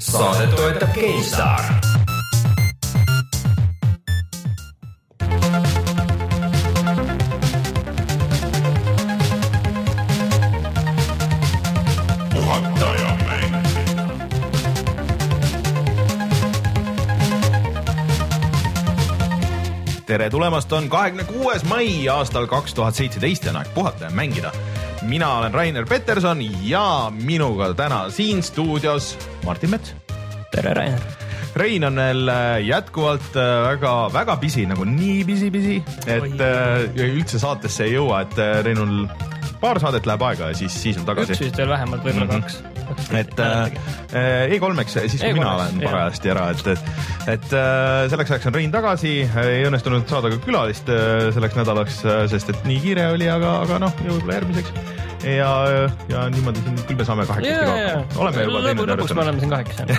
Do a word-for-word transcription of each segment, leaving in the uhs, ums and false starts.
Saadet toetab GameStar. Tere tulemast, on kahekümne kuues mai aastal kaks tuhat seitseteist ja aeg puhata ja mängida. Mina olen Rainer Peterson ja minuga täna siin stuudios Martin Mets. Tere, Rainer. Rein on veel jätkuvalt väga, väga pisi, nagu nii pisi, pisi, et Oi. üldse saatesse ei jõua, et Reinul paar saadet läheb aega ja siis, siis on tagasi. Üks vist veel vähemalt, võib-olla mm-hmm. kaks. Et äh, E kolm-eks, siis kui mina olen parajasti ära, et, et, et äh, selleks ajaks on Rein tagasi, ei õnnestunud saada ka külalist äh, selleks nädalaks, äh, sest et nii kiire oli, aga, aga noh, võib-olla järgmiseks. Ja, ja niimoodi siin küll me saame kahekesti ka. Oleme juba teinud. Lõpuks me oleme siin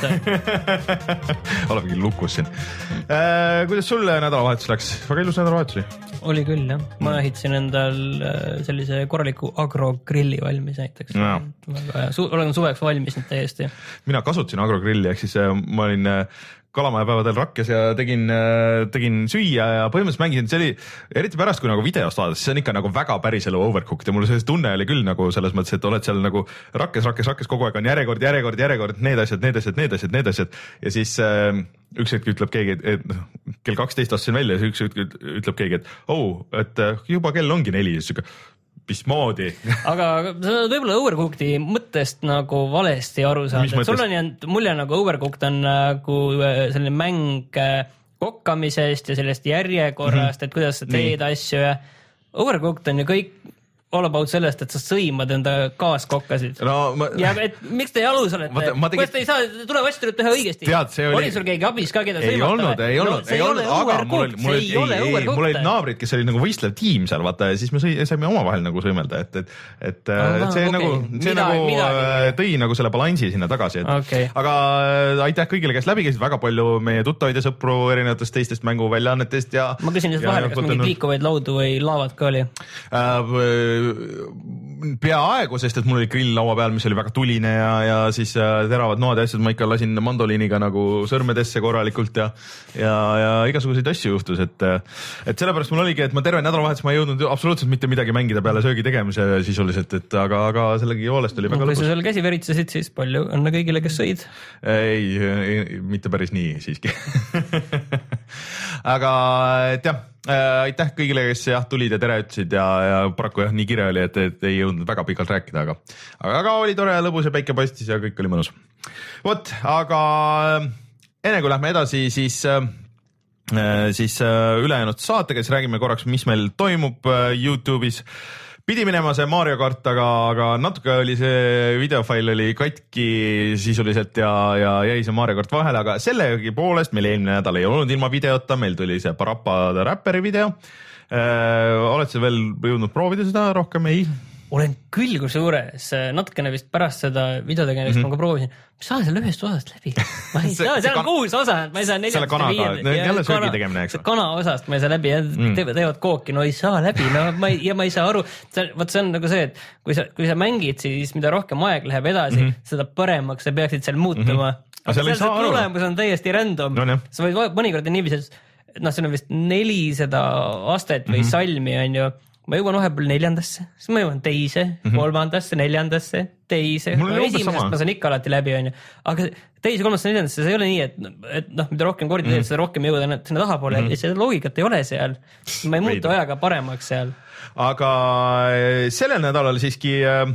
kahekesi. Olemegi lukus siin. Äh, kuidas sul nädalavahetus läks? Väga ilus nädalavahetus oli? Oli küll, jah. Ma ehitasin endal sellise korraliku agrogrilli valmis näiteks. No. Su- olen suveks valmis nüüd täiesti. Mina kasutasin agrogrilli, ehk siis ma olin kalamajapäevadel Rakkes ja tegin, tegin süüa ja põhimõtteliselt mängisin, see oli eriti pärast, kui nagu videost vaadates, see on ikka nagu väga päris elu overcooked ja mul see tunne oli küll nagu selles mõttes, et oled seal nagu Rakkes, Rakkes, Rakkes kogu aeg on järjekord, järjekord, järjekord, need asjad, need asjad, need asjad, need asjad ja siis äh, üks hetk ütleb keegi, et kell kaksteist astusin välja ja üks hetk ütleb keegi, et oh, et juba kell ongi neli ja siis mismoodi. Aga sa võib-olla Overcookedi mõttest nagu valesti aru saad, et sul on jäänud mulje nagu Overcooked on nagu selline mäng kokkamisest ja sellest järjekorrast, mm-hmm. et kuidas sa teed Nii. asju ja Overcooked on ju kõik all about sellest, et sa sõimad enda kaaskokkasid. No, ma... Ja et miks te jalus olete? Ma, ma tegin... Kuidas te ei saa, tuleb hästi tuleb teha õigesti? Tead, see oli... oli sul keegi abis ka, keda ei sõimata? Olnud, ei olnud, no, ei olnud, aga mul oli, mul oli, ei, ei, mul oli naabrid, kes oli nagu võistlev tiim seal, vaata, ja siis me sõi, saime omavahel nagu sõimelda, et, et, et, Aha, et see okay. nagu, see midagi, nagu midagi. tõi nagu selle balansi sinna tagasi. Et, okay. Aga aitäh kõigile, kes läbi käisid, väga palju meie tuttavaid ja sõpru erinevatest teistest mänguväljaannetest ja... Ma küsin just vahel, kas mingid liikuvaid laudu või laavad ka oli? Peaaegu, sest et mul oli grill laua peal, mis oli väga tuline ja, ja siis teravad noad ja asjad, ma ikka lasin mandoliiniga nagu sõrmedesse korralikult ja, ja, ja igasuguseid asju juhtus, et, et sellepärast mul oligi, et ma terve nädalavahetus ma ei jõudnud absoluutselt mitte midagi mängida peale söögi tegemise sisuliselt, et aga, aga sellegi joolest oli väga no, lõpus. Kui sa seal käsi veritsesid, siis palju õnne kõigile, kes sõid? Ei, ei, mitte päris nii siiski. Aga, et jah, aitäh kõigile, kes jah, tulid ja tere ütlesid ja, ja paraku jah, nii kire oli, et, et ei jõudnud väga pikalt rääkida, aga, aga oli tore ja lõbus ja päike paistis ja kõik oli mõnus. Vot, aga enne kui lähme edasi, siis, siis ülejäänud saatega, siis räägime korraks, mis meil toimub YouTube'is. Pidi minema see Mario Kart, aga, aga natuke oli see videofail oli katki sisuliselt ja, ja jäi see Mario Kart vahele, aga sellegi poolest meil eelmine nädal ei olnud ilma videota, meil tuli see Parappa the Rapperi video. Äh, oled sa veel jõudnud proovida seda rohkem? Ei? Olen küll kui suures, natukene vist pärast seda videotegemist mm-hmm. ma ka proovisin. Ma saan selle ühest osast läbi. Ma ei saa, seal on kuus osa, ma ei saa neljast viienda. Jälle söögi tegemine, eks? Kana osast ma ei saa läbi ja mm. teevad kooki, no ei saa läbi no, ma ei, ja ma ei saa aru. Võt see on nagu see, et kui sa, kui sa mängid, siis mida rohkem aeg läheb edasi, mm-hmm. seda paremaks sa peaksid seal muutuma. Mm-hmm. Aga seal see tulemus on täiesti random. No, sa võid mõnikord niiviisi, et noh, see on vist nelisada astet või mm-hmm. salmi on ju. Ma jõuan vahepeal neljandasse, siis ma jõuan teise, mm-hmm. kolmandasse, neljandasse, teise. Esimesest ma saan ikka alati läbi, on ju. Aga teise, kolmandasse, neljandasse, see ei ole nii, et, et noh, mida rohkem kordi teed, mm-hmm. seda rohkem jõuda sinna tahapoole mm-hmm. ja seda loogikat ei ole seal. Ma ei muutu ajaga paremaks seal. Aga sellel nädalal siiski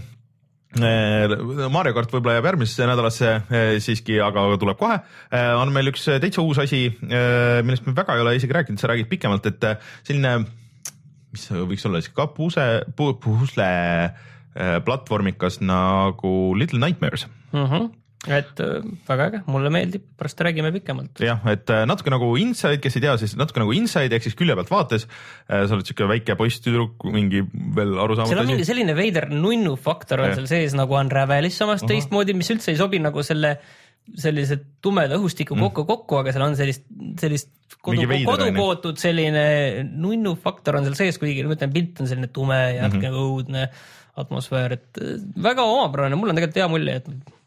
Mario Kart võib-olla jääb järgmisesse nädalasse siiski, aga tuleb kohe. On meil üks täitsa uus asi, millest me väga ei ole isegi rääkinud, sa räägid pikemalt, et selline mis võiks olla siis ka puse, pu, pusle platvormikas nagu Little Nightmares. Mm-hmm. Et väga äge, mulle meeldib, pärast räägime pikemalt. Jah, et natuke nagu Inside, kes ei tea, siis natuke nagu Inside, ehk siis külje pealt vaates, sa oled siuke väike poisttüdruk, mingi veel arusaamata. Seal on mingi selline veider nunnu faktor on seal sees nagu Unravelis samast uh-huh. teistmoodi, mis üldse ei sobi nagu selle sellise tumeda õhustiku kokku kokku, aga seal on sellist, sellist kodu, kodupootud selline nunnu faktor on seal sees, kuigi ma ütlen, pilt on selline tume ja mm-hmm. õudne atmosfäär, et väga omapärane, mul on tegelikult hea mulje, et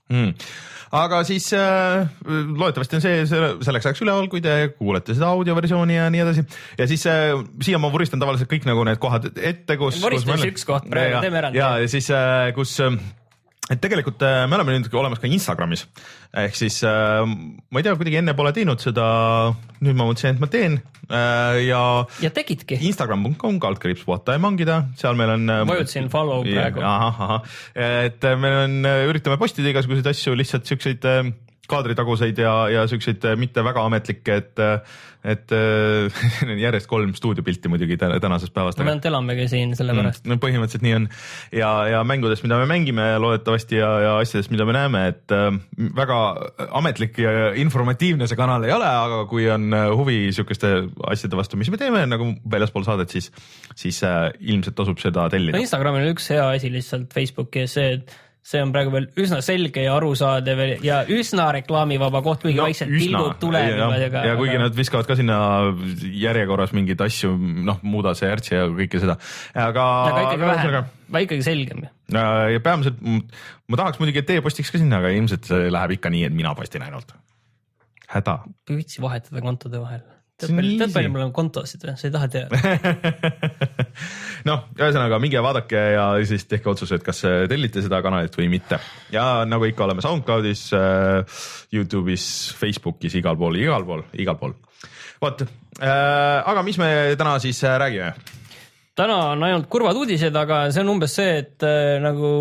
mm. Aga siis äh, loodetavasti on see selleks ajaks üleval, kui te kuulete seda audioversiooni ja nii edasi. Ja siis äh, siia ma vuristan tavaliselt kõik nagu need kohad ette, kus... Vuristas üks koht praegu, teeme erandi. Ja, ja siis äh, kus... Et tegelikult me oleme nüüd olemas ka Instagramis, ehk siis äh, ma ei tea, kuidagi enne pole teinud seda, nüüd ma mõtlesin, et ma teen äh, ja, ja tegidki. Instagram punkt com kaldkriips puhata ja mangida, seal meil on... Vajutasin follow praegu. Ahah, ahah, et meil on, üritame postida igasuguseid asju, lihtsalt siukseid kaadritaguseid ja, ja siukseid mitte väga ametlikke, et, et järjest kolm stuudiopilti muidugi tänasest päevast. Me ainult elamegi siin selle pärast. Mm, no põhimõtteliselt nii on ja, ja mängudest, mida me mängime loodetavasti ja, ja asjadest, mida me näeme, et väga ametlik ja informatiivne see kanal ei ole, aga kui on huvi siukeste asjade vastu, mis me teeme nagu väljaspool saadet, siis, siis ilmselt tasub seda tellida. No Instagramil on üks hea asi lihtsalt Facebooki ja see, et see on praegu veel üsna selge ja arusaadev ja üsna reklaamivaba koht, kuigi no, vaikselt pilgud tulevad. Ja, ja kuigi nad viskavad ka sinna järjekorras mingeid asju, noh, muuda see ärtsi ja kõike seda. Aga, aga ikkagi vähem, va ikkagi selgem. Ja peamiselt, ma tahaks muidugi, et teie postiks ka sinna, aga ilmselt see läheb ikka nii, et mina postin ainult. Häda. Püütsi vahetada kontode vahel. Tead palju mul on kontosid, sa ei taha teada. noh, ühesõnaga minge vaadake ja siis tehke otsused, kas tellite seda kanalit või mitte. Ja nagu ikka oleme SoundCloudis, YouTube'is, Facebookis, igal pool, igal pool, igal pool. Vot, aga mis me täna siis räägime? Täna on ainult kurvad uudised, aga see on umbes see, et nagu...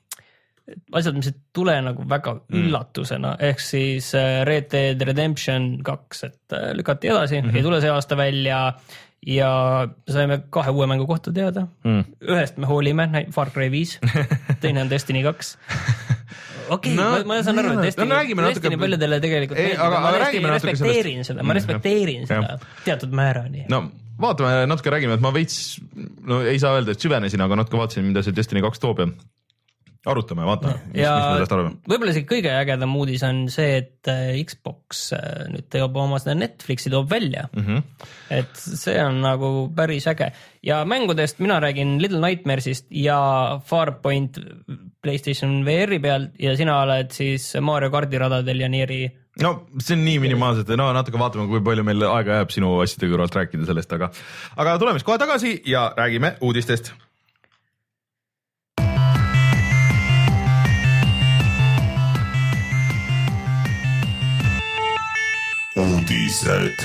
asjad, mis ei tule nagu väga üllatusena, ehk siis Red Dead Redemption kaks, et lükati edasi, mm -hmm. ei tule see aasta välja ja saime kahe uue mängu kohta teada. Mm. Ühest me hoolime, Far Cry viis, teine on Destiny kaks. Okei, okay, no, ma, ma saan aru, et Destiny, no, Destiny natuke... paljudele tegelikult ei, aga, ma aga respekteerin sellest... seda, ma respekteerin mm. seda teatud määrani. No vaatame, natuke räägime, et ma veits, no ei saa öelda, et süvenesin, aga natuke vaatasin, mida see Destiny kaks toob ja arutame, vaatame, mis, mis me sellest arvame. Võib-olla see kõige ägedam uudis on see, et Xbox nüüd teeb oma seda Netflixi toob välja. Mm -hmm. Et see on nagu päris äge. Ja mängudest mina räägin Little Nightmaresist ja Farpoint PlayStation V R-i peal ja sina oled siis Mario Karti radadel ja Nieri. No see on nii minimaalselt, no natuke vaatame, kui palju meil aega jääb sinu asjade kõrvalt rääkida sellest, aga, aga tuleme siis kohe tagasi ja räägime uudistest. Uudised.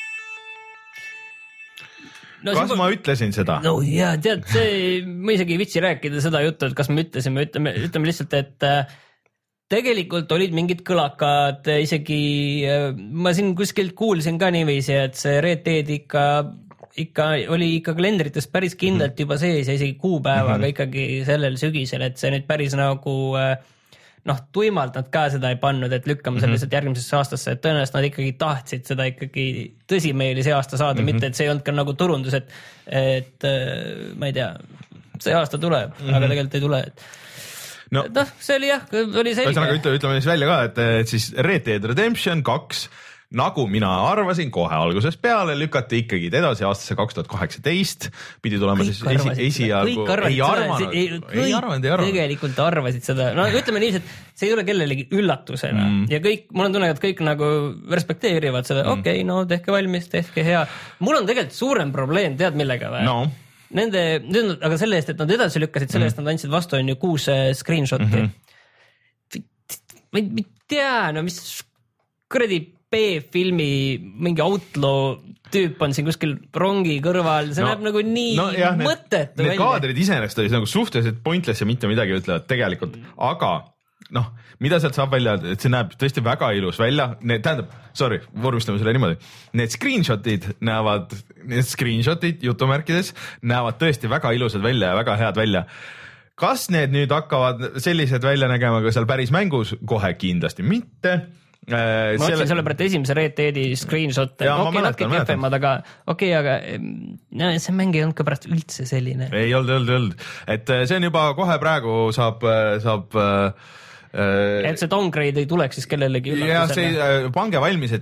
No, kas ma ütlesin seda? No jaa, tead, see, ma isegi ei vitsi rääkida seda juttu, et kas me ütlesime, ütleme, ütleme lihtsalt, et äh, tegelikult olid mingid kõlakad, isegi äh, ma siin kuskilt kuulsin ka niiviisi, et see Red Dead ikka, ikka oli ikka kalendritest päris kindlalt juba sees ja isegi kuupäevaga mm -hmm. ikkagi sellel sügisel, et see nüüd päris nagu... Äh, noh, tuimalt nad ka seda ei pannud, et lükkame selle lihtsalt järgmisesse aastasse, et tõenäoliselt nad ikkagi tahtsid seda ikkagi tõsimeeli see aasta saada, mm -hmm. mitte et see ei olnud ka nagu turundus, et, et ma ei tea, see aasta tuleb, mm -hmm. aga tegelikult ei tule. No, noh, see oli jah, oli selge. Ühesõnaga, ütleme, ütleme siis välja ka, et, et siis Red Dead Redemption kaks, nagu mina arvasin kohe algusest peale, lükati ikkagi edasi aastasse kaks tuhat kaheksateist, pidi tulema kõik siis esi, esialgu. Kõik arvasid ei arvanud, ei, kõik ei arvanud, ei arvanud. Tegelikult arvasid seda. No ütleme nii, et see ei ole kellelegi üllatusena mm. ja kõik, mul on tunne, et kõik nagu respekteerivad seda, mm. okei, okay, no tehke valmis, tehke hea. Mul on tegelikult suurem probleem, tead millega või? No. Nende, aga selle eest, et nad edasi lükkasid, selle eest mm. nad andsid vastu on ju kuus screenshoti. Mm -hmm. ma ei tea, no mis kuradi B-filmi mingi outlaw tüüp on siin kuskil rongi kõrval, see no, näeb nagu nii no, jah, mõttetu välja. Need kaadrid iseenesest olid nagu suhteliselt pointless ja mitte midagi ütlevad tegelikult, aga noh, mida sealt saab välja, et see näeb tõesti väga ilus välja, need, tähendab, sorry, vormistame selle niimoodi, need screenshotid näevad, need screenshotid jutumärkides näevad tõesti väga ilusad välja ja väga head välja. Kas need nüüd hakkavad sellised välja nägema ka seal päris mängus? Kohe kindlasti mitte. ma selle... otsin selle pärast esimese Red Deadi screenshot, okei, okay, natuke kehvemad, aga okei okay,, aga no, see mäng ei olnud ka pärast üldse selline. Ei olnud, olnud, olnud, et see on juba kohe praegu saab, saab äh, et see downgrade ei tuleks siis kellelegi üllatusele. Ja see, pange valmis, et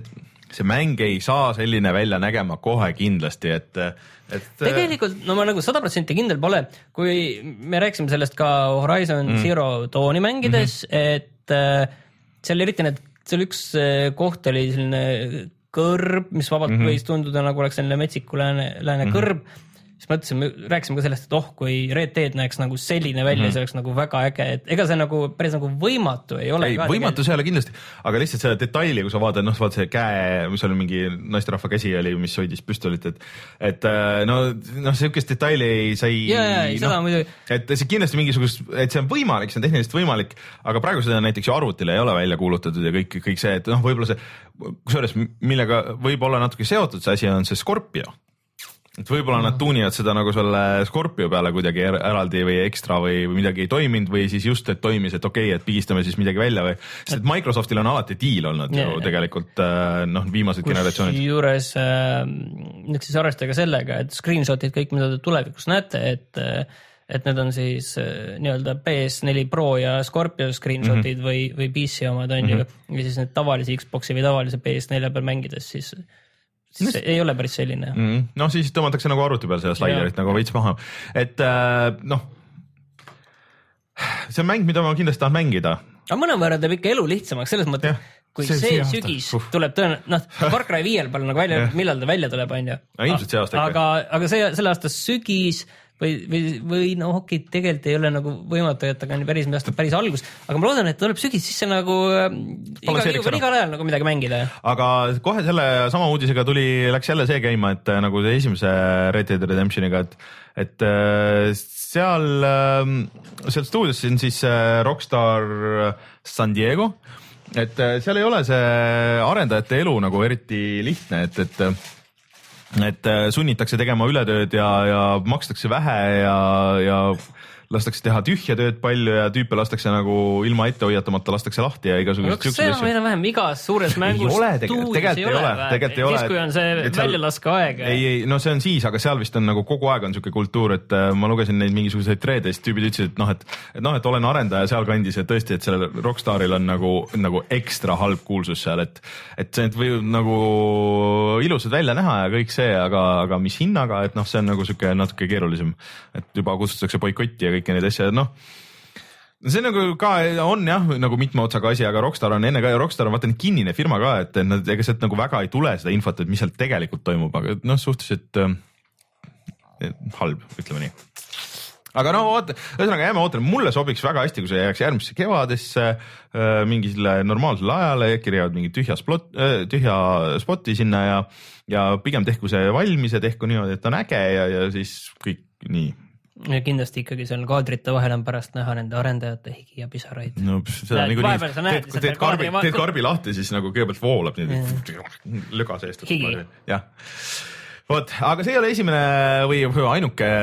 see mäng ei saa selline välja nägema kohe kindlasti, et, et tegelikult, no ma nagu sada protsenti kindel pole, kui me rääkisime sellest ka Horizon mm. Zero Dawni mängides, mm-hmm. et äh, seal eriti need, seal üks koht oli selline kõrb, mis vabalt mm-hmm. võis tunduda nagu oleks selline metsiku lääne, lääne mm-hmm. kõrb, siis mõtlesime, rääkisime ka sellest, et oh, kui Red Dead näeks nagu selline välja mm-hmm. see oleks nagu väga äge, et ega see nagu päris nagu võimatu ei ole. Ei, ka võimatu see ei ole kindlasti, aga lihtsalt see detaili, kui sa vaatad, noh, vaat see käe, mis oli mingi naisterahva käsi oli, mis hoidis püstolit, et, et no, noh, siukest detaili ei sai, yeah, yeah, no, et see kindlasti mingisugust, et see on võimalik, see on tehniliselt võimalik, aga praegu seda näiteks ju arvutile ei ole välja kuulutatud ja kõik, kõik see, et noh, võib-olla see, kusjuures millega võib olla natuke seotud see asi on see Scorpio. Et võib-olla nad tuunivad seda nagu selle Scorpio peale kuidagi eraldi või ekstra või midagi ei toiminud või siis just, et toimis, et okei okay,, et pigistame siis midagi välja või, sest Microsoftil on alati deal olnud ja, ju tegelikult noh, viimased generatsioonid. Juures äh, nüüd siis arvestage sellega, et screenshotid kõik, mida te tulevikus näete, et et need on siis äh, nii-öelda P S four Pro ja Scorpio screenshotid mm-hmm. või, või P C omad on mm-hmm. ju, ja siis need tavalisi Xboxi või tavalise P S four peal mängides siis siis ei ole päris selline. Mm, no siis tõmmatakse nagu arvuti peal seda slaiderit nagu veits maha. Et äh, noh, see on mäng, mida ma kindlasti tahan mängida. Aga mõnevõrra teeb ikka elu lihtsamaks, selles mõttes, kui see, see, see sügis uh. tuleb tõenäoliselt, noh, Far Cry viiel pole nagu välja, millal ta välja tuleb, on ju. No, ilmselt see aasta ikka. Aga, aga see, selle aasta sügis või, või, või no okei, tegelikult ei ole nagu võimatu, et aga on päris, päris algus, aga ma loodan, et tuleb sügis, siis see nagu iga, iga, igal ajal nagu midagi mängida. Aga kohe selle sama uudisega tuli, läks jälle see käima, et nagu see esimese Red Dead Redemptioniga, et, et seal, seal stuudios on siis Rockstar San Diego, et seal ei ole see arendajate elu nagu eriti lihtne, et, et et sunnitakse tegema ületööd ja, ja makstakse vähe ja, ja lastakse teha tühja tööd palju ja tüüpe lastakse nagu ilma ette hoiatamata lastakse lahti ja igasugused siuksed asjad. See on vähem igas suures mängus ei ole, tegelikult, tegelikult ei ole, tegelikult ei ole. Siis kui on see väljalaske aeg. Ei, ei, no see on siis, aga seal vist on nagu kogu aeg on siuke kultuur, et ma lugesin neid mingisuguseid treede, siis tüübid ütlesid, et noh, et, et noh, et olen arendaja seal kandis ja tõesti, et sellel Rockstaril on nagu, nagu ekstra halb kuulsus seal, et, et see võib nagu ilusad välja näha ja kõik see, aga, aga mis hinnaga, et noh, see on nagu siuke natuke keerulisem, et juba kutsutakse boikotti ja kõiki neid asja, noh, see nagu ka on jah, nagu mitme otsaga asi, aga Rockstar on enne ka ja Rockstar on vaata nii kinnine firma ka, et nad, ega sealt nagu väga ei tule seda infot, et mis seal tegelikult toimub, aga noh, suhteliselt äh, halb, ütleme nii. Aga no oota, ühesõnaga jääme ootame, mulle sobiks väga hästi, kui see jääks järgmisse kevadesse äh, mingile normaalsele ajale, kirjavad mingi tühja, splot, äh, tühja spoti sinna ja, ja pigem tehku see valmis ja tehku niimoodi, et on äge ja, ja siis kõik nii. Ja kindlasti ikkagi seal kaadrite vahel on pärast näha nende arendajate higi ja pisaraid. No seda nii, nii teed, teed, karbi, teed karbi lahti, siis nagu kõigepealt voolab nii, löga seest. Jah. Vot, aga see ei ole esimene või ainuke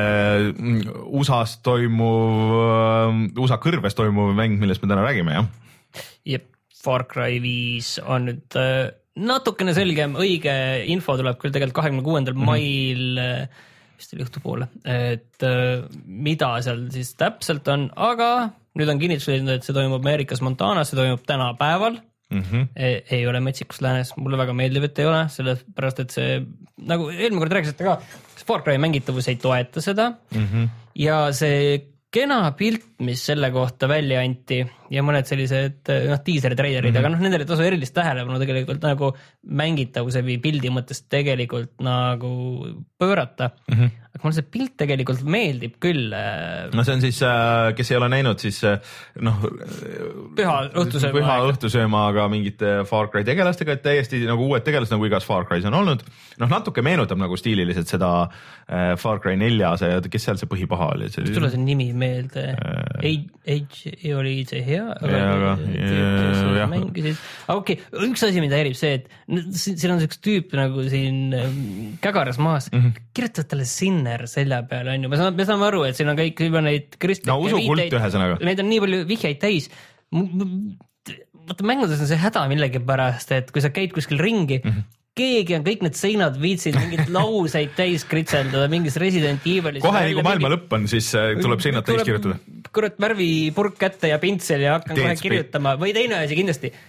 U S A-s toimuv, U S A kõrves toimuv mäng, millest me täna räägime, jah? Jep, Far Cry viis on nüüd natukene selgem, õige info tuleb küll tegelikult kahekümne kuuendal mail vist oli õhtupoole, et mida seal siis täpselt on, aga nüüd on kinnitused, et see toimub Ameerikas Montanas, see toimub täna päeval, mm-hmm. ei, ei ole metsikus läänes, mulle väga meeldib, et ei ole, sellepärast, et see, nagu eelmine kord rääkisite ka, Far Cry mängitavus ei toeta seda mm-hmm. ja see kena pilt, mis selle kohta välja anti ja mõned sellised noh, teaser trailerid, mm-hmm. aga noh, nendele tasu erilist tähelepanu tegelikult nagu mängitavuse või pildi mõttes tegelikult nagu pöörata. Mm-hmm. Aga mulle see pilt tegelikult meeldib küll. No see on siis, kes ei ole näinud, siis noh, püha õhtusööma, püha õhtusööma, aga mingite Far Cry tegelastega, et täiesti nagu uued tegelased, nagu igas Far Cry's on olnud. Noh, natuke meenutab nagu stiililiselt seda Far Cry nelja, see, kes seal see põhipaha oli? Mis tule see nimi meelde? Age ei oli see hea, aga, aga, ja, mängisid. Aga okei, okay, üks asi, mida erib see, et siin on üks tüüp nagu siin kägaras maas, mm-hmm. kirjutavad talle Sinner selja peale, on ju. Me saame, me saame aru, et siin on kõik juba neid kristlikke no, usukult ühesõnaga. Neid on nii palju vihjaid täis. Vaata, mängudes on see häda millegi pärast, et kui sa käid kuskil ringi, mm-hmm. keegi on kõik need seinad viitsid mingid lauseid täis kritseldada mingis Resident Evilis. Kohe nagu maailma lõpp on, siis tuleb seinad täis kirjutada. Kurat värvipurk kätte ja pintsel ja hakkan Teed kohe kirjutama. Või teine asi kindlasti.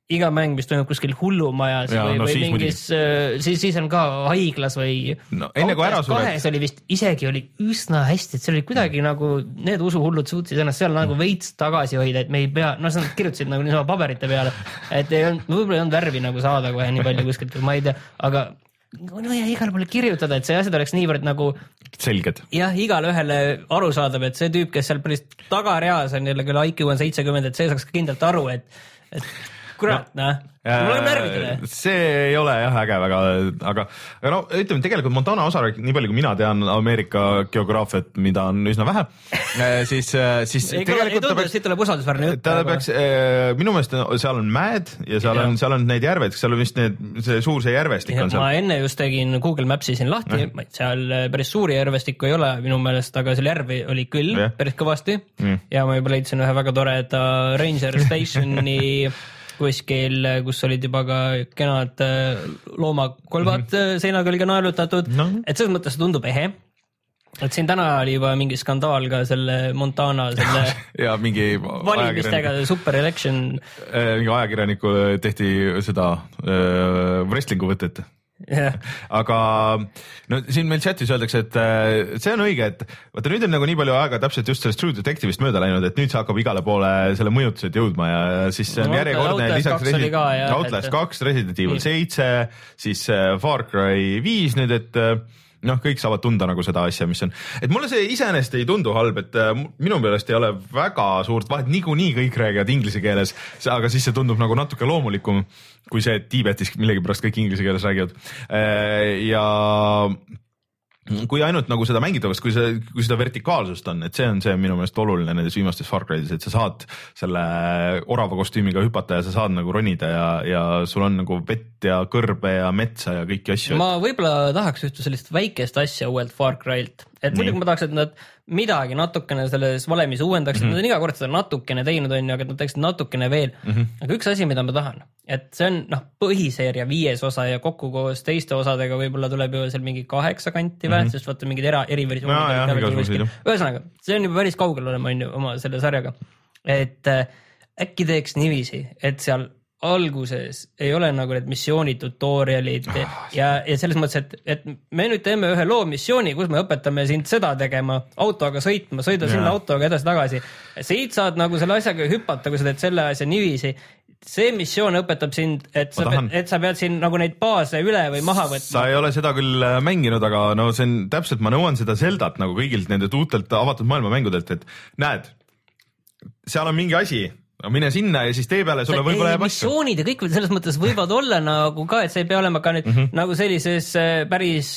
iga mäng, mis toimub kuskil hullumajas ja, või, no, või siis mingis, siis, siis on ka haiglas või no, enne kui ära sured. Kahes oli vist isegi oli üsna hästi, et see oli kuidagi mm. nagu need usuhullud suutsid ennast seal mm. nagu veits tagasi hoida, et me ei pea, no sa kirjutasid nagu niisama paberite peale, et ei olnud, võib-olla ei olnud värvi nagu saada kohe nii palju kuskilt, ma ei tea, aga no ja igal poole kirjutada, et see asjad oleks niivõrd nagu selged. Jah, igale ühele aru saadab, et see tüüp, kes seal päris tagareas on jälle, kelle I Q on seitsekümmend, et see saaks kindlalt aru, et, et kurat, no, no mul on närvidele. See ei ole jah äge väga, aga, aga no ütleme tegelikult Montana osarik, nii palju kui mina tean Ameerika geograafiat, mida on üsna vähe, siis, siis ei, tegelikult ei tundu, et siit tuleb usaldusväärne jutt. Ta peaks, minu meelest seal on mäed ja seal on, seal on neid järved, seal on vist need, see suur see järvestik ja, on seal. Ma enne just tegin Google Maps'i siin lahti, ja. Seal päris suuri järvestikku ei ole minu meelest, aga seal järvi oli küll ja. Päris kõvasti mm. ja ma juba leidsin ühe väga toreda Ranger Stationi kuskil, kus olid juba ka kenad loomakolvad mm-hmm. seinaga oli ka naelutatud, no. Et selles mõttes tundub ehe. Et siin täna oli juba mingi skandaal ka selle Montana selle ja mingi valimistega, super election. Mingi ajakirjaniku tehti seda äh, wrestlingu võtet. Yeah. Aga no siin meil chatis öeldakse, et see on õige, et vaata nüüd on nagu nii palju aega täpselt just sellest True Detective'ist mööda läinud, et nüüd see hakkab igale poole selle mõjutused jõudma ja siis on no, järjekordne lisaks Resident, Outlast kaks, Resident Evil seitse, siis Far Cry viis nüüd, et noh, kõik saavad tunda nagu seda asja, mis on, et mulle see iseenesest ei tundu halb, et minu meelest ei ole väga suurt vahet, niikuinii kõik räägivad inglise keeles, aga siis see tundub nagu natuke loomulikum, kui see, et Tiibetis millegipärast kõik inglise keeles räägivad ja kui ainult nagu seda mängitavast, kui, see, kui seda vertikaalsust on, et see on see minu meelest oluline nendes viimastes Far Cry'des, et sa saad selle orava kostüümiga hüpata ja sa saad nagu ronida ja, ja sul on nagu vett ja kõrbe ja metsa ja kõiki asju. Ma võib-olla tahaks ühte sellist väikest asja uuelt Far Cry'lt, et muidugi ma tahaks, et nad midagi natukene selles valemis uuendaks, mm-hmm. nad on iga kord seda natukene teinud, on ju, aga nad teeksid natukene veel. Mm-hmm. Aga üks asi, mida ma tahan, et see on noh, põhiseeria viies osa ja kokku koos teiste osadega võib-olla tuleb ju seal mingi kaheksa kanti mm-hmm. väht, sest vaata mingid era, eriversioonid. Ühesõnaga, see on juba päris kaugel olema on ju oma selle sarjaga. Et äh, äkki teeks niiviisi, et seal alguses ei ole nagu need missiooni tutorialid oh, ja, ja selles mõttes, et, et me nüüd teeme ühe loo missiooni, kus me õpetame sind seda tegema, autoga sõitma, sõida yeah. sinna autoga edasi tagasi. Siit saad nagu selle asjaga hüpata, kui sa teed selle asja niiviisi. See missioon õpetab sind, et sa, pead, et sa pead siin nagu neid baase üle või maha võtma. Sa ei ole seda küll mänginud, aga no see on täpselt, ma nõuan seda Zeldat nagu kõigilt nende uutelt avatud maailma mängudelt, et näed, seal on mingi asi, mine sinna ja siis tee peale sulle võib-olla jääb asju. Missioonid ja kõik selles mõttes võivad olla nagu ka, et see ei pea olema ka nüüd mm-hmm. nagu sellises päris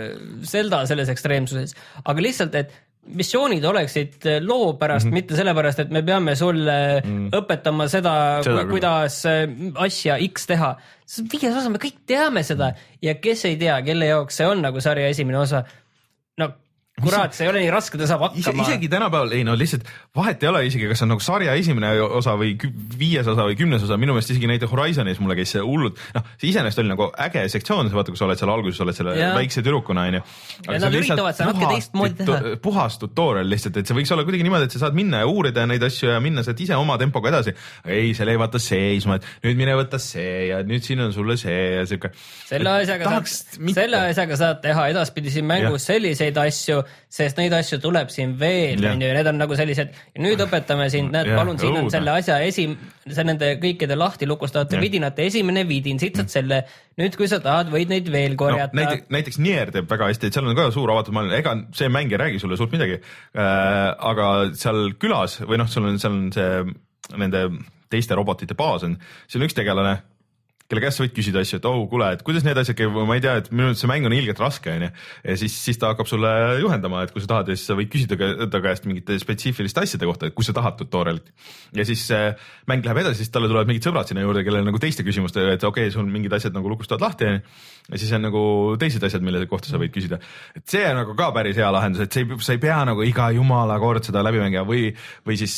Zelda selles ekstreemsuses, aga lihtsalt, et missioonid oleksid loo pärast, mm-hmm. mitte sellepärast, et me peame sulle mm. õpetama seda, seda, kuidas asja X teha. Viies osa, me kõik teame seda ja kes ei tea, kelle jaoks see on nagu sarja esimene osa, no kurat, see ei ole nii raske, ta saab hakkama. Isegi tänapäeval, ei no lihtsalt vahet ei ole isegi, kas on nagu sarja esimene osa või viies osa või kümnes osa, minu meelest isegi näite Horizonis mulle käis see hullud, noh, see isenest oli nagu äge sektsioon, sa vaata, kui sa oled seal alguses, oled selle ja. Väikse tüdrukuna, on ju. Ja nad üritavad seda natuke teistmoodi teha. Puhas tutorial lihtsalt, et see võiks olla kuidagi niimoodi, et sa saad minna ja uurida neid asju ja minna sealt ise oma tempoga edasi. Ei, selle ei vaata seisma, et nüüd mine võtta see ja nüüd siin on sulle see ja siuke. Selle asjaga, tahaks, saad, selle asjaga saad teha edaspidi siin mängus ja. Selliseid asju, sest neid asju tuleb siin veel, ja need on nagu sellised, nüüd õpetame sind, näed, palun, siin on selle asja esim-, see nende kõikide lahti lukustavate vidinate esimene vidin, siit saad selle, nüüd kui sa tahad, võid neid veel korjata. No, näiteks, näiteks Nier teeb väga hästi, et seal on ka suur avatud maailm, ega see mäng ei räägi sulle suurt midagi, äh, aga seal külas või noh, seal on, seal on see nende teiste robotite baas on, see on üks tegelane, kelle käest sa võid küsida asju, et oh, kuule, et kuidas need asjad käib, ma ei tea, et minu see mäng on ilgelt raske, on ju. Ja siis, siis ta hakkab sulle juhendama, et kui sa tahad, siis sa võid küsida ta käest mingite spetsiifiliste asjade kohta, et kui sa tahad tutorialit. Ja siis äh, mäng läheb edasi, siis talle tulevad mingid sõbrad sinna juurde, kellel nagu teiste küsimuste, et okei okay,, sul mingid asjad nagu lukustavad lahti, ja siis on nagu teised asjad, mille kohta sa võid küsida. Et see on nagu ka päris hea lahendus, et see ei, sa ei pea nagu iga jumala kord seda läbi mängima või, või siis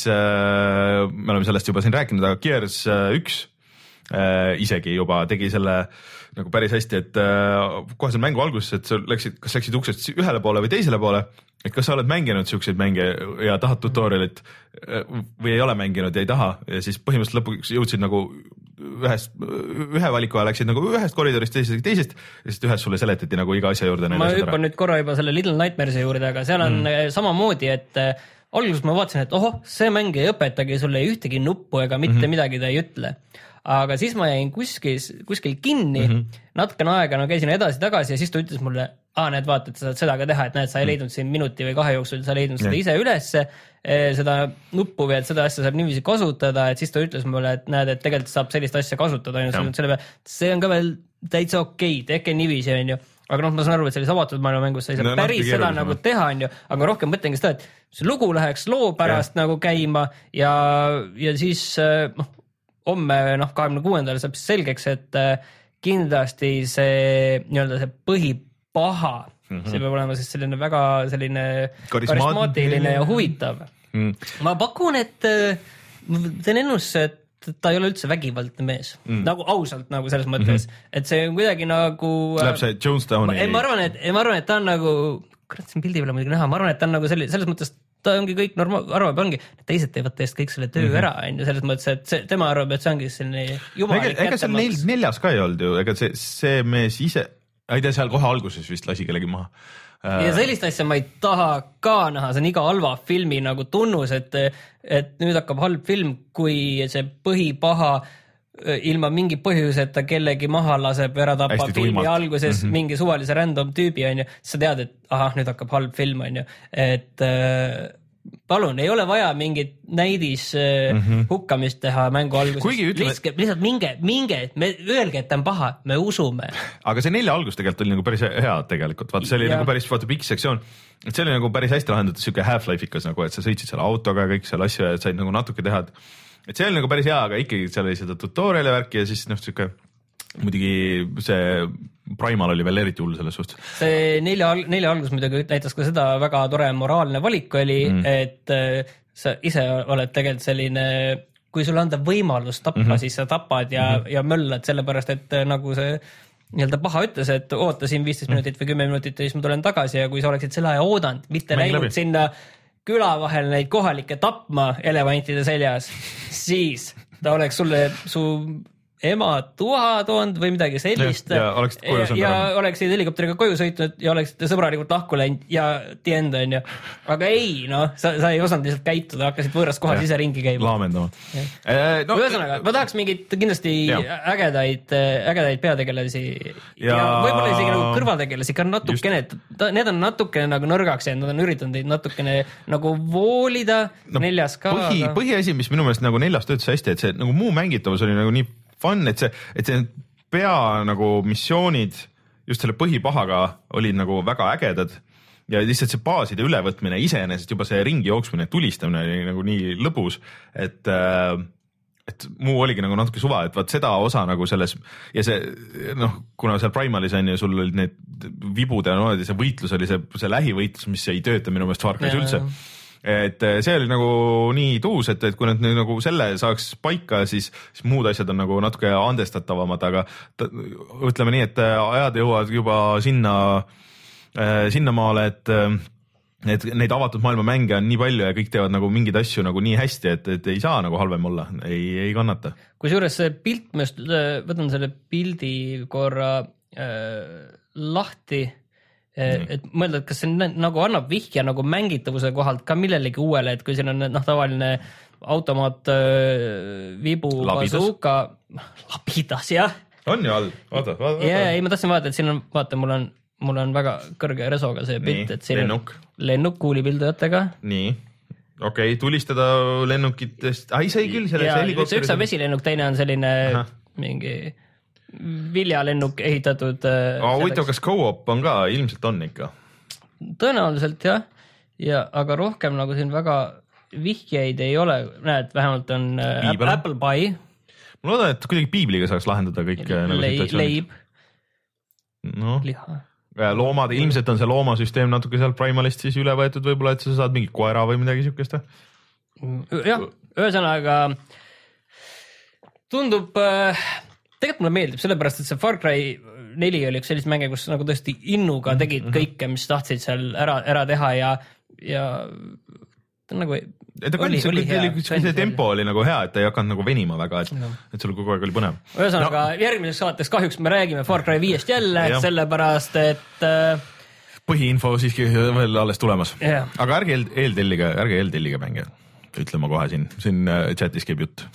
äh, me oleme sellest juba siin rääkinud, aga Gears üks Äh, isegi juba tegi selle nagu päris hästi, et äh, kohe seal mängu alguses, et sa läksid, kas läksid uksest ühele poole või teisele poole, et kas sa oled mänginud siukseid mänge ja tahad tutorialit või ei ole mänginud ja ei taha ja siis põhimõtteliselt lõpuks jõudsid nagu ühest, ühe valiku ajal läksid nagu ühest koridorist teisest, teisest ja siis ühes sulle seletati nagu iga asja juurde. Ma hüppan nüüd korra juba selle Little Nightmares'i juurde, aga seal on mm. samamoodi, et alguses ma vaatasin, et ohoh, see mäng ei õpetagi sulle ühtegi nuppu ega mitte mm-hmm. midagi ta ei ütle. Aga siis ma jäin kuskil, kuskil kinni, mm-hmm. natukene aega no, käisin edasi tagasi ja siis ta ütles mulle, aa, näed, vaata, et sa saad seda ka teha, et näed, sa ei leidnud siin minuti või kahe jooksul, sa leidnud seda ise ülesse, seda nuppu või et seda asja saab niiviisi kasutada, et siis ta ütles mulle, et näed, et tegelikult saab sellist asja kasutada, selle peale, see on ka veel täitsa okei, tehke niiviisi, on ju. Aga noh, ma saan aru, et selles avatud maailma mängus sa ei saa no, päris seda nagu teha, on ju, aga rohkem mõtlengi seda, et see lugu läheks loo pärast ja. Nagu käima ja, ja siis noh, homme noh, kahekümne kuuendal saab selgeks, et kindlasti see nii-öelda see põhipaha, mm-hmm. see peab olema siis selline väga selline karismaatiline ja huvitav. Mm. Ma pakun, et teen ennusse, et ta ei ole üldse vägivaldne mees. Mm. Nagu ausalt nagu selles mõttes, mm-hmm. et see on kuidagi nagu... Läheb see Jonestowni... Ma, ma, arvan, et, ma arvan, et ta on nagu... Kurat, siin pildi peale muidugi näha. Ma arvan, et ta on nagu selles, selles mõttes ta ongi kõik normaal, arvab ongi, teised teevad teist kõik selle töö mm-hmm. ära, on ju, selles mõttes, et see, tema arvab, et see ongi selline jumalik ega, ega seal neil, neljas ka ei olnud ju, ega see, see mees ise, ei tea, seal kohe alguses vist lasi kellegi maha. Ja sellist asja ma ei taha ka näha, see on iga halva filmi nagu tunnus, et, et nüüd hakkab halb film, kui see põhipaha ilma mingi põhjuseta kellegi maha laseb ära tappa filmi alguses mm-hmm. mingi suvalise random tüübi, on ju, sa tead, et ahah, nüüd hakkab halb film, on ju, et äh, palun, ei ole vaja mingit näidis äh, mm-hmm. hukkamist teha mängu alguses, ütleme... lihtsalt, lihtsalt minge, minge, me öelge, et ta on paha, me usume. Aga see nelja algus tegelikult oli nagu päris hea tegelikult, vaata see oli ja. Nagu päris vaata pikk sektsioon, et see oli nagu päris hästi lahendatud siuke Half-Life ikas nagu, et sa sõitsid selle autoga ja kõik seal asju ja said nagu natuke teha, et et see oli nagu päris hea, aga ikkagi seal oli seda tutoriali värki ja siis noh, siuke muidugi see Primal oli veel eriti hull selles suhtes. See nelja, nelja algus muidugi näitas ka seda väga tore moraalne valik oli, mm. et äh, sa ise oled tegelikult selline, kui sulle anda võimalus tappa, mm-hmm. siis sa tapad ja, mm-hmm. ja möllad sellepärast, et äh, nagu see nii-öelda paha ütles, et oota siin viisteist mm. minutit või kümme minutit ja siis ma tulen tagasi ja kui sa oleksid selle aja oodanud, mitte Mäng läinud läbi. Sinna küla vahel neid kohalikke tapma elevantide seljas, siis ta oleks sulle su ema tuha toonud või midagi sellist ja, ja, ja, ja oleksid helikopteriga koju sõitnud ja oleksid sõbralikult lahku läinud ja tiend on ju. Aga ei, noh, sa, sa ei osanud lihtsalt käituda, hakkasid võõras kohal ise ringi käima. Laamendama. No, ühesõnaga, ma tahaks mingit kindlasti ja. ägedaid, ägedaid peategelasi ja, ja võib-olla isegi nagu kõrvategelasi ka natukene, need on natukene nagu nõrgaks ja nad on üritanud neid natukene nagu voolida no, neljas ka. Põhi, aga... põhiasi, mis minu meelest nagu neljas töötas hästi, et see nagu muu mängitavus oli nagu nii fun, et see, et see pea nagu missioonid just selle põhipahaga olid nagu väga ägedad ja lihtsalt see baaside ülevõtmine iseenesest juba see ringi jooksmine, tulistamine oli nagu nii lõbus, et, et muu oligi nagu natuke suva, et vaat seda osa nagu selles ja see noh, kuna seal Primalis on ju, sul olid need vibud ja no, see võitlus oli see, see lähivõitlus, mis ei tööta minu meelest Far Cry's üldse. Et see oli nagu nii tuus, et, et kui nad nagu selle saaks paika, siis, siis muud asjad on nagu natuke andestatavamad, aga ta, ütleme nii, et ajad jõuavad juba sinna, sinna maale, et, et neid avatud maailma mänge on nii palju ja kõik teevad nagu mingeid asju nagu nii hästi, et, et ei saa nagu halvem olla, ei, ei kannata. Kusjuures see pilt, ma just võtan selle pildi korra äh, lahti, et mõelda, et kas see nagu annab vihja nagu mängitavuse kohalt ka millelegi uuele, et kui siin on noh, tavaline automaat vibu bazooka, labidas, jah. On ju all, vaata, vaata. Ja, ei, ma tahtsin vaadata, et siin on, vaata, mul on, mul on väga kõrge resoga see pilt, et siin lennuk. on lennuk kuulipildujatega. Nii, okei, okay, tulistada lennukitest, ai, sai küll selles helikopteris. Üks on vesilennuk, teine on selline Aha. mingi... viljalennuk ehitatud oh, huvitav, kas co-op on ka, ilmselt on ikka tõenäoliselt jah ja, aga rohkem nagu siin väga vihjeid ei ole, näed, vähemalt on Piibel. Apple Pie ma loodan, et kuidagi piibliga saaks lahendada kõik nagu Le leib no. liha loomad, ilmselt on see loomasüsteem natuke seal Primalist siis üle võetud võib-olla, et sa saad mingi koera või midagi siukest jah, ühesõnaga tundub äh, tegelikult mulle meeldib, sellepärast, et see Far Cry neli oli üks sellist mänge, kus nagu tõesti innuga tegid kõike, mis tahtsid seal ära, ära teha ja, ja ta nagu ta oli, oli hea. See tempo oli nagu hea, et ta ei hakanud nagu venima väga, et, no. et sul kogu aeg oli põnev. Ühesõnaga no. järgmises saates kahjuks me räägime Far Cry viiest jälle, sellepärast et äh... põhiinfo siiski veel alles tulemas. Yeah. Aga ärge eeltellige, ärge eeltellige mänge. Ütleme kohe siin, siin chatis käib jutt.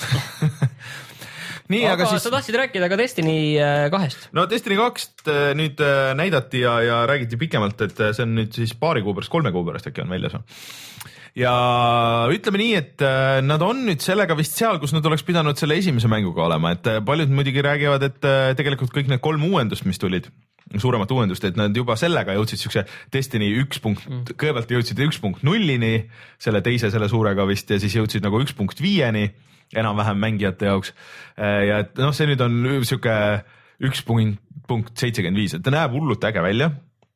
Nii, aga, aga siis... sa tahtsid rääkida ka Destiny kahest? No Destiny kaks nüüd näidati ja, ja räägiti pikemalt, et see on nüüd siis paari kuu pärast, kolme kuu pärast äkki on väljas. Ja ütleme nii, et nad on nüüd sellega vist seal, kus nad oleks pidanud selle esimese mänguga olema, et paljud muidugi räägivad, et tegelikult kõik need kolm uuendust, mis tulid, suuremat uuendust, et nad juba sellega jõudsid siukse Destiny üks punkt, mm. kõigepealt jõudsid üks punkt nullini, selle teise, selle suurega vist ja siis jõudsid nagu üks punkt viieni enam-vähem mängijate jaoks. Ja et noh, see nüüd on siuke üks punkt seitsekümmend viis, et ta näeb hullult äge välja.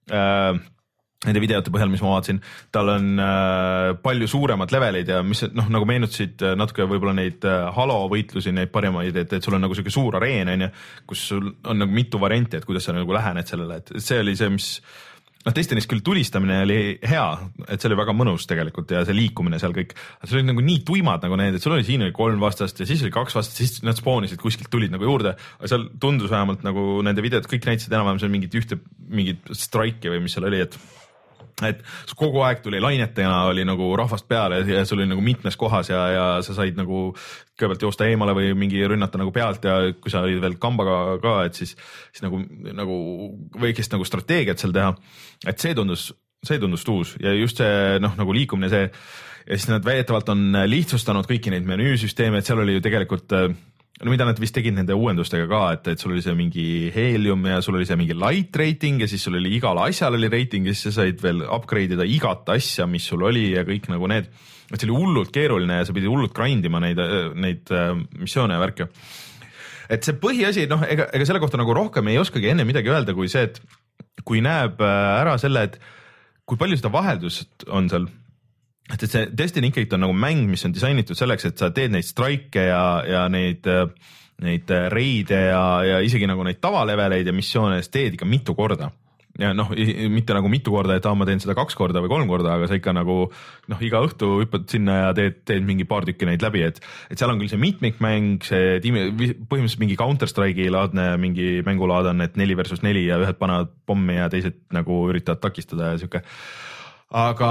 Nende videote põhjal, mis ma vaatasin, tal on äh, palju suuremad levelid ja mis noh, nagu meenutasid natuke võib-olla neid Halo võitlusi, neid parimaid, et, et sul on nagu siuke suur areen, on ju, kus sul on nagu mitu varianti, et kuidas sa nagu lähened sellele, et see oli see, mis noh, Destiny's küll tulistamine oli hea, et see oli väga mõnus tegelikult ja see liikumine seal kõik, see oli nagu nii tuimad nagu need, et sul oli siin oli kolm vastast ja siis oli kaks vastast, siis nad spoonisid kuskilt tulid nagu juurde, aga seal tundus vähemalt nagu nende videod kõik näitasid enam-vähem seal mingit ühte, mingit strike'i või mis seal oli, et et kogu aeg tuli lainetena, oli nagu rahvast peale ja sul oli nagu mitmes kohas ja, ja sa said nagu kõigepealt joosta eemale või mingi rünnata nagu pealt ja kui sa olid veel kambaga ka, et siis, siis nagu, nagu väikest nagu strateegiat seal teha, et see tundus, see tundus uus ja just see noh, nagu liikumine see ja siis nad väidetavalt on lihtsustanud kõiki neid menüüsüsteeme, et seal oli ju tegelikult no mida nad vist tegid nende uuendustega ka, et, et sul oli see mingi helium ja sul oli see mingi light rating ja siis sul oli igal asjal oli rating ja siis sa said veel upgrade ida igat asja, mis sul oli ja kõik nagu need, et see oli hullult keeruline ja sa pidid hullult grindima neid, neid missioone ja värke. Et see põhiasi, noh, ega, ega selle kohta nagu rohkem ei oskagi enne midagi öelda, kui see, et kui näeb ära selle, et kui palju seda vaheldust on seal, et see Destiny ikkagi on nagu mäng, mis on disainitud selleks, et sa teed neid strike ja, ja neid, neid reide ja, ja isegi nagu neid tavaleveleid ja missioone teed ikka mitu korda. Ja noh, mitte nagu mitu korda, et ah, ma teen seda kaks korda või kolm korda, aga sa ikka nagu noh, iga õhtu hüppad sinna ja teed, teed mingi paar tükki neid läbi, et, et seal on küll see mitmikmäng, see tiimi, põhimõtteliselt mingi Counter-Strike'i laadne mingi mängulaad on, et neli versus neli ja ühed panevad pommi ja teised nagu üritavad takistada ja siuke. Aga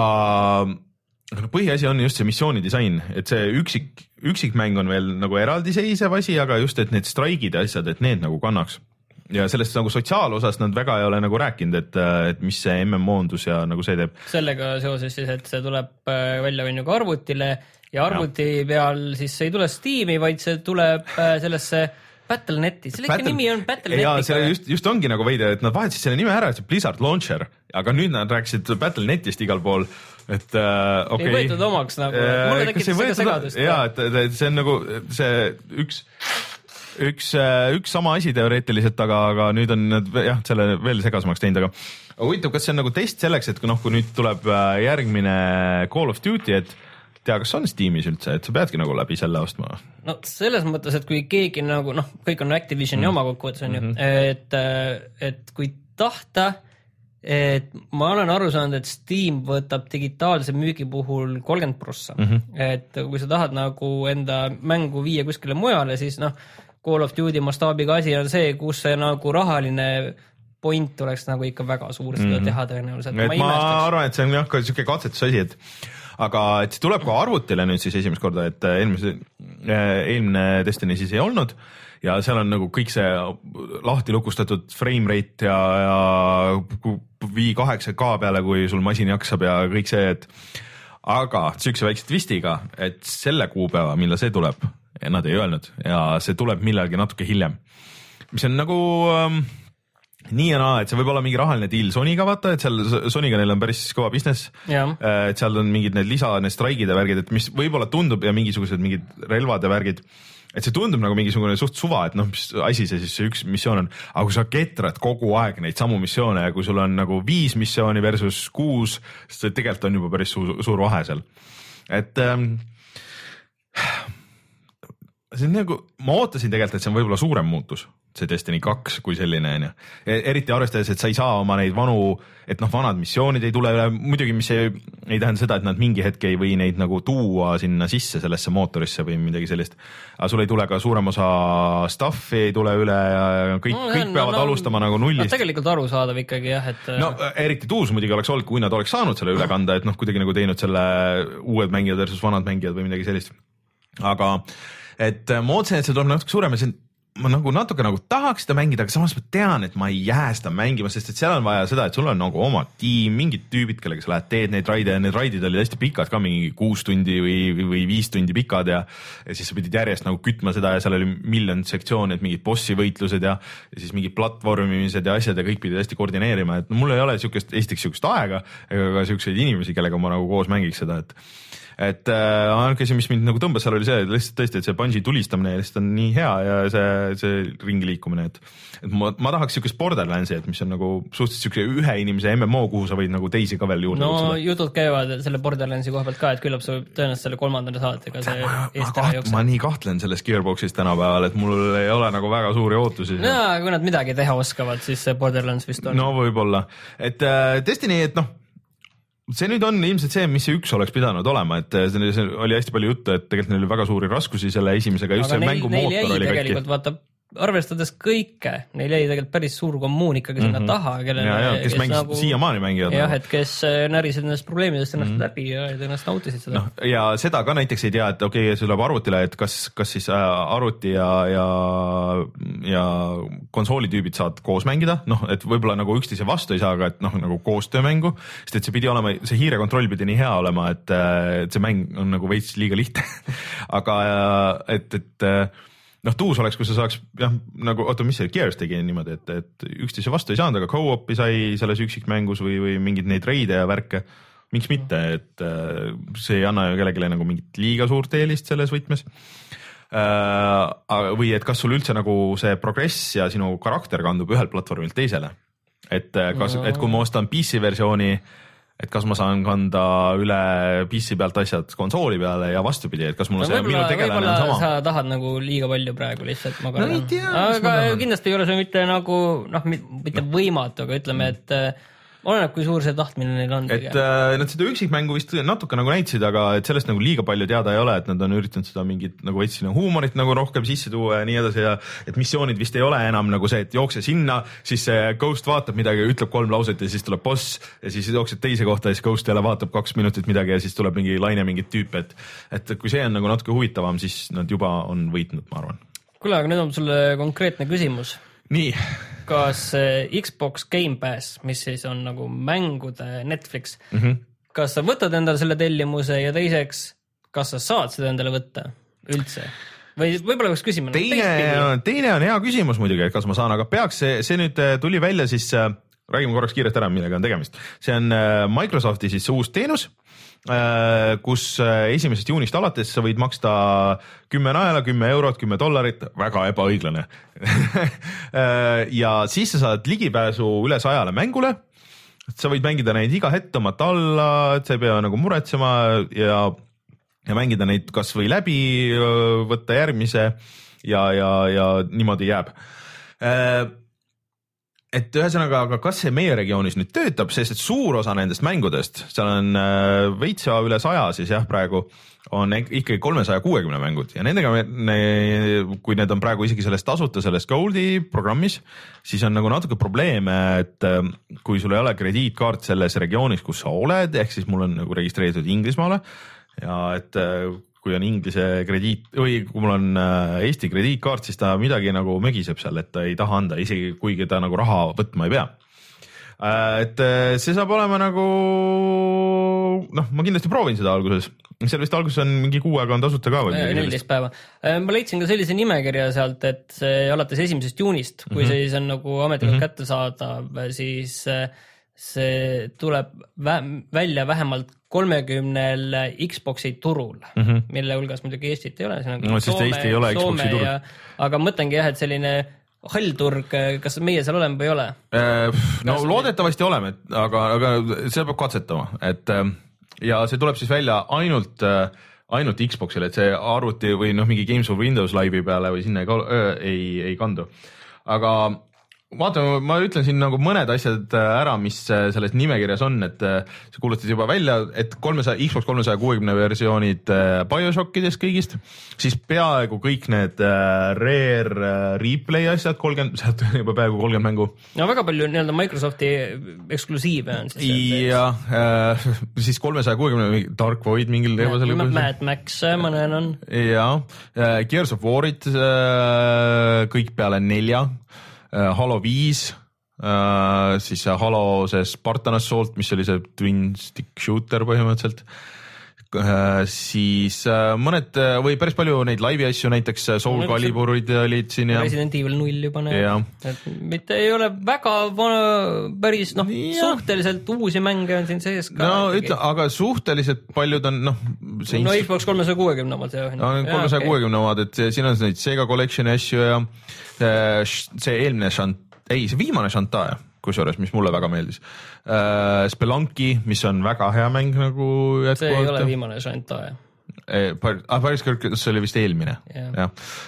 no põhiasi on just see missiooni disain, et see üksik, üksikmäng on veel nagu eraldiseisev asi, aga just, et need strike'id ja asjad, et need nagu kannaks. Ja sellest nagu sotsiaalosast nad väga ei ole nagu rääkinud, et, et mis see M M O-ndus ja nagu see teeb. Sellega seoses siis, et see tuleb välja on ju ka arvutile ja arvuti ja. Peal siis see ei tule Steam'i, vaid see tuleb sellesse Battle punkt neti, selle Battle... nimi on Battle punkt neti. Ja just, just ongi nagu veidi, et nad vahetasid selle nime ära, et see Blizzard Launcher, aga nüüd nad rääkisid Battle punkt netist igal pool, et äh, okei. Okay. Ei võetud omaks nagu, mulle tekitas seda segadust. Jaa, et, et see on nagu see üks, üks, üks sama asi teoreetiliselt, aga, aga nüüd on nad jah, selle veel segasemaks teinud, aga huvitav, kas see on nagu test selleks, et kui noh, kui nüüd tuleb järgmine Call of Duty, et tea, kas on Steamis üldse, et sa peadki nagu läbi selle ostma? No selles mõttes, et kui keegi nagu, noh, kõik on Activisioni mm. oma kokkuvõttes on ju, mm-hmm. et, et kui tahta, et ma olen aru saanud, et Steam võtab digitaalse müügi puhul kolmkümmend prossa, mm-hmm. et kui sa tahad nagu enda mängu viia kuskile mujale, siis noh, Call of Duty mastaabiga asi on see, kus see nagu rahaline point oleks nagu ikka väga suur seda mm-hmm. teha tõenäoliselt. Ma, ma arvan, et see on jah ka siuke katsetusasi, et aga et see tuleb ka arvutile nüüd siis esimest korda, et eelmise, eelmine Destiny siis ei olnud ja seal on nagu kõik see lahti lukustatud frame rate ja, ja vii kaheksa K peale, kui sul masin jaksab ja kõik see, et aga siukse väikse twistiga, et selle kuupäeva, millal see tuleb, nad ei öelnud ja see tuleb millalgi natuke hiljem, mis on nagu ähm, nii ja naa, et see võib olla mingi rahaline deal Sonyga, vaata, et seal Sonyga neil on päris kõva business, et seal on mingid need lisa, need straigid ja värgid, et mis võib-olla tundub ja mingisugused mingid relvad ja värgid, et see tundub nagu mingisugune suht suva, et noh, mis asi see siis see üks missioon on, aga kui sa ketrad kogu aeg neid samu missioone ja kui sul on nagu viis missiooni versus kuus, siis tegelikult on juba päris suur, suur vahe seal, et ähm, see on nagu, ma ootasin tegelikult, et see on võib-olla suurem muutus, see Destiny kaks kui selline on ju. Eriti arvestades, et sa ei saa oma neid vanu, et noh, vanad missioonid ei tule üle, muidugi mis ei, ei tähenda seda, et nad mingi hetk ei või neid nagu tuua sinna sisse sellesse mootorisse või midagi sellist. Aga sul ei tule ka suurem osa stuffi ei tule üle ja kõik, no, kõik peavad no, alustama nagu nullist. No, tegelikult arusaadav ikkagi jah, et no eriti tuus muidugi oleks olnud, kui nad oleks saanud selle üle kanda, et noh, kuidagi nagu teinud selle uued mängijad versus vanad mängijad või midagi sellist. Aga et ma ootsin, et see tuleb natuke suurem ja see ma nagu natuke nagu tahaks seda mängida, aga samas ma tean, et ma ei jää seda mängima, sest et seal on vaja seda, et sul on nagu oma tiim, mingid tüübid, kellega sa lähed, teed neid raide ja need raidid olid hästi pikad ka, mingi kuus tundi või, või viis tundi pikad ja, ja siis sa pidid järjest nagu kütma seda ja seal oli miljon sektsiooni, et mingid bossi võitlused ja, ja siis mingid platvormimised ja asjad ja kõik pidid hästi koordineerima, et mul ei ole siukest, esiteks siukest aega ega ka siukseid inimesi, kellega ma nagu koos mängiks seda, et et äh, ainuke asi, mis mind nagu tõmbas seal oli see, lihtsalt tõesti, et see Bungie tulistamine lihtsalt on nii hea ja see, see ringi liikumine, et, et ma, ma tahaks siukest Borderlandsi, et mis on nagu suhteliselt siukse ühe inimese M M O, kuhu sa võid nagu teisi ka veel juurde no kutsuda. Jutud käivad selle Borderlandsi koha pealt ka, et küllap sa tõenäoliselt selle kolmandana saatega see ma, eest ma, ära jookseb. ma nii kahtlen selles Gearboxis tänapäeval, et mul ei ole nagu väga suuri ootusi. No, kui nad midagi teha oskavad, siis see Borderlands vist on. No võib-olla, et äh, Destiny, et noh, see nüüd on ilmselt see, mis see üks oleks pidanud olema, et see, see oli hästi palju juttu, et tegelikult neil oli väga suuri raskusi selle esimesega, just aga see neil, mängumootor neil oli tegelikult, vaata, arvestades kõike, neil jäi tegelikult päris suur kommuun ikkagi sinna mm -hmm. taha, kellele, ja, ja, kes, kes mängis nagu, siiamaani mängivad. jah, et kes närisid nendest probleemidest ennast mm -hmm. läbi ja ennast nautisid seda. No, ja seda ka näiteks ei tea, et okei okay,, see tuleb arvutile, et kas, kas siis arvuti ja, ja, ja konsoolitüübid saad koos mängida, noh, et võib-olla nagu üksteise vastu ei saa, aga et noh, nagu koostöömängu, sest et see pidi olema, see hiirekontroll pidi nii hea olema, et, et see mäng on nagu veits liiga lihtne aga et, et noh, tuus oleks, kui sa saaks jah, nagu, oota, mis see Gears tegi niimoodi, et, et üksteise vastu ei saanud, aga co-op'i sai selles üksikmängus või, või mingid neid reide ja värke. Miks mitte, et see ei anna ju kellelegi nagu mingit liiga suurt eelist selles võtmes. Või et kas sul üldse nagu see progress ja sinu karakter kandub ühelt platvormilt teisele. Et, kas, et kui ma ostan P C versiooni, et kas ma saan kanda üle P C pealt asjad konsooli peale ja vastupidi, et kas mul on no, see minu tegelane on sama. Sa tahad nagu liiga palju praegu lihtsalt. Ma no ei tea. Aga kindlasti ei ole see mitte nagu, noh, mitte võimatu, aga ütleme, et oleneb, kui suur see tahtmine neil on. Et äh, nad seda üksikmängu vist natuke nagu näitasid, aga et sellest nagu liiga palju teada ei ole, et nad on üritanud seda mingit nagu veits sinna huumorit nagu rohkem sisse tuua ja nii edasi ja et missioonid vist ei ole enam nagu see, et jookse sinna, siis see Ghost vaatab midagi, ütleb kolm lauset ja siis tuleb boss ja siis jooksed teise kohta ja siis Ghost jälle vaatab kaks minutit midagi ja siis tuleb mingi laine mingit tüüp, et, et kui see on nagu natuke huvitavam, siis nad juba on võitnud, ma arvan. Kuule, aga nüüd on sulle konkreetne küsimus. Nii. Kas Xbox Game Pass, mis siis on nagu mängude Netflix, mm -hmm. kas sa võtad endale selle tellimuse ja teiseks, kas sa saad seda endale võtta üldse? Või võib-olla peaks küsima? Teine, teine on hea küsimus muidugi, et kas ma saan, aga peaks see, see nüüd tuli välja siis, räägime korraks kiirelt ära, millega on tegemist. See on Microsofti siis uus teenus, kus esimesest juunist alates sa võid maksta kümme naela, kümme eurot, kümme dollarit, väga ebaõiglane ja siis sa saad ligipääsu üle sajale mängule, sa võid mängida neid iga hetk tõmmata alla, et sa ei pea nagu muretsema ja, ja mängida neid kas või läbi, võtta järgmise ja, ja, ja niimoodi jääb. Et ühesõnaga, aga kas see meie regioonis nüüd töötab, sest et suur osa nendest mängudest, seal on veitsa üle saja siis jah, praegu on ikkagi kolmesaja kuuekümne mängud ja nendega, ne, kui need on praegu isegi sellest tasuta, sellest Goldi programmis, siis on nagu natuke probleeme, et kui sul ei ole krediitkaart selles regioonis, kus sa oled, ehk siis mul on nagu registreeritud Inglismaale ja et kui on inglise krediit või kui mul on Eesti krediitkaart, siis ta midagi nagu mögiseb seal, et ta ei taha anda, isegi kuigi ta nagu raha võtma ei pea. Et see saab olema nagu, noh, ma kindlasti proovin seda alguses. Seal vist alguses on mingi kuu aega on tasuta ka või? neliteist päeva. Ma leidsin ka sellise nimekirja sealt, et see alates esimesest juunist, kui mm -hmm. see siis on nagu ametlikult mm -hmm. kätte saadav, siis see tuleb vä- välja vähemalt kolmekümnel Xboxi turul, mm -hmm. mille hulgas muidugi Eestit ei ole. No, Soome, Eesti ei ole Xboxi turul. Ja, aga mõtlengi jah, et selline hallturg, kas meie seal oleme või ei ole? No kas loodetavasti me... oleme, aga, aga seda peab katsetama, et ja see tuleb siis välja ainult, ainult Xbox'ile, et see arvuti või noh, mingi Games of Windows laivi peale või sinna ei, ei, ei kandu. Aga vaatame, ma ütlen siin nagu mõned asjad ära, mis selles nimekirjas on, et see kuulutati juba välja, et kolmesaja, Xbox kolmesaja kuuekümne versioonid BioShockidest kõigist, siis peaaegu kõik need Rare Replay asjad, kolmkümmend, sealt on juba peaaegu kolmkümmend mängu. No väga palju nii-öelda Microsofti eksklusiive on siis. Ja äh, siis kolmesaja kuuekümne Dark Void mingil teema selle põhjusel. Mad Max, ma näen on. Ja, Gears of War'id äh, kõik peale nelja. Halo viis, äh, siis Halo see Spartan Assault, mis oli see twin stick shooter põhimõtteliselt, äh, siis äh, mõned või päris palju neid laivi asju, näiteks Soul Caliburid olid siin ja Resident Evil null juba näeb, et mitte ei ole väga päris noh, suhteliselt uusi mänge on siin sees ka. No ütle, aga suhteliselt paljud on noh see no Xbox kolmesaja kuuekümne omad see no, kolmesaja kuuekümne omad, et siin on neid Sega Collection'i asju ja see eelmine šant, ei see viimane Shantae, kusjuures, mis mulle väga meeldis. Spelunky, mis on väga hea mäng nagu jätkuvalt. See ei ole viimane Shantae. Paris Kirkus oli vist eelmine. Ja.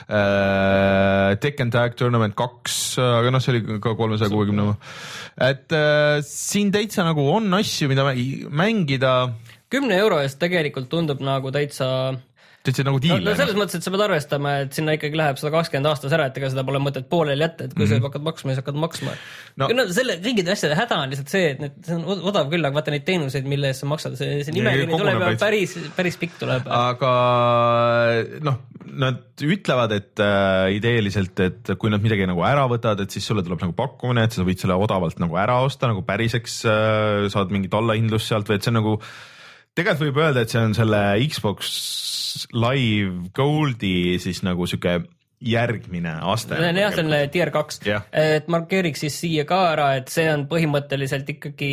Tekken Tag Tournament kaks, aga noh, see oli ka kolmesaja kuuekümne. Et äh, siin täitsa nagu on asju, mida mängida. Kümne euro eest tegelikult tundub nagu täitsa täitsa nagu diil. No, no selles mõttes, et sa pead arvestama, et sinna ikkagi läheb sada kakskümmend aastas ära, et ega seda pole mõtet poolel jätta, et kui mm-hmm. sa hakkad maksma, siis hakkad maksma. No, no selle kõigide asjade häda on lihtsalt see, et need, see on odav küll, aga vaata neid teenuseid, mille eest sa maksad, see, see nimekiri tuleb ja päris, päris pikk tuleb. Aga noh, nad ütlevad, et äh, ideeliselt, et kui nad midagi nagu ära võtavad, et siis sulle tuleb nagu pakkumine, et sa võid selle odavalt nagu ära osta, nagu päriseks äh, saad mingit allahindlust sealt või et see on nagu tegelikult võib öelda, et see on selle Xbox Live Goldi siis nagu süke järgmine aste. See on jah, see on tier kaks. Yeah. Et markeeriks siis siia ka ära, et see on põhimõtteliselt ikkagi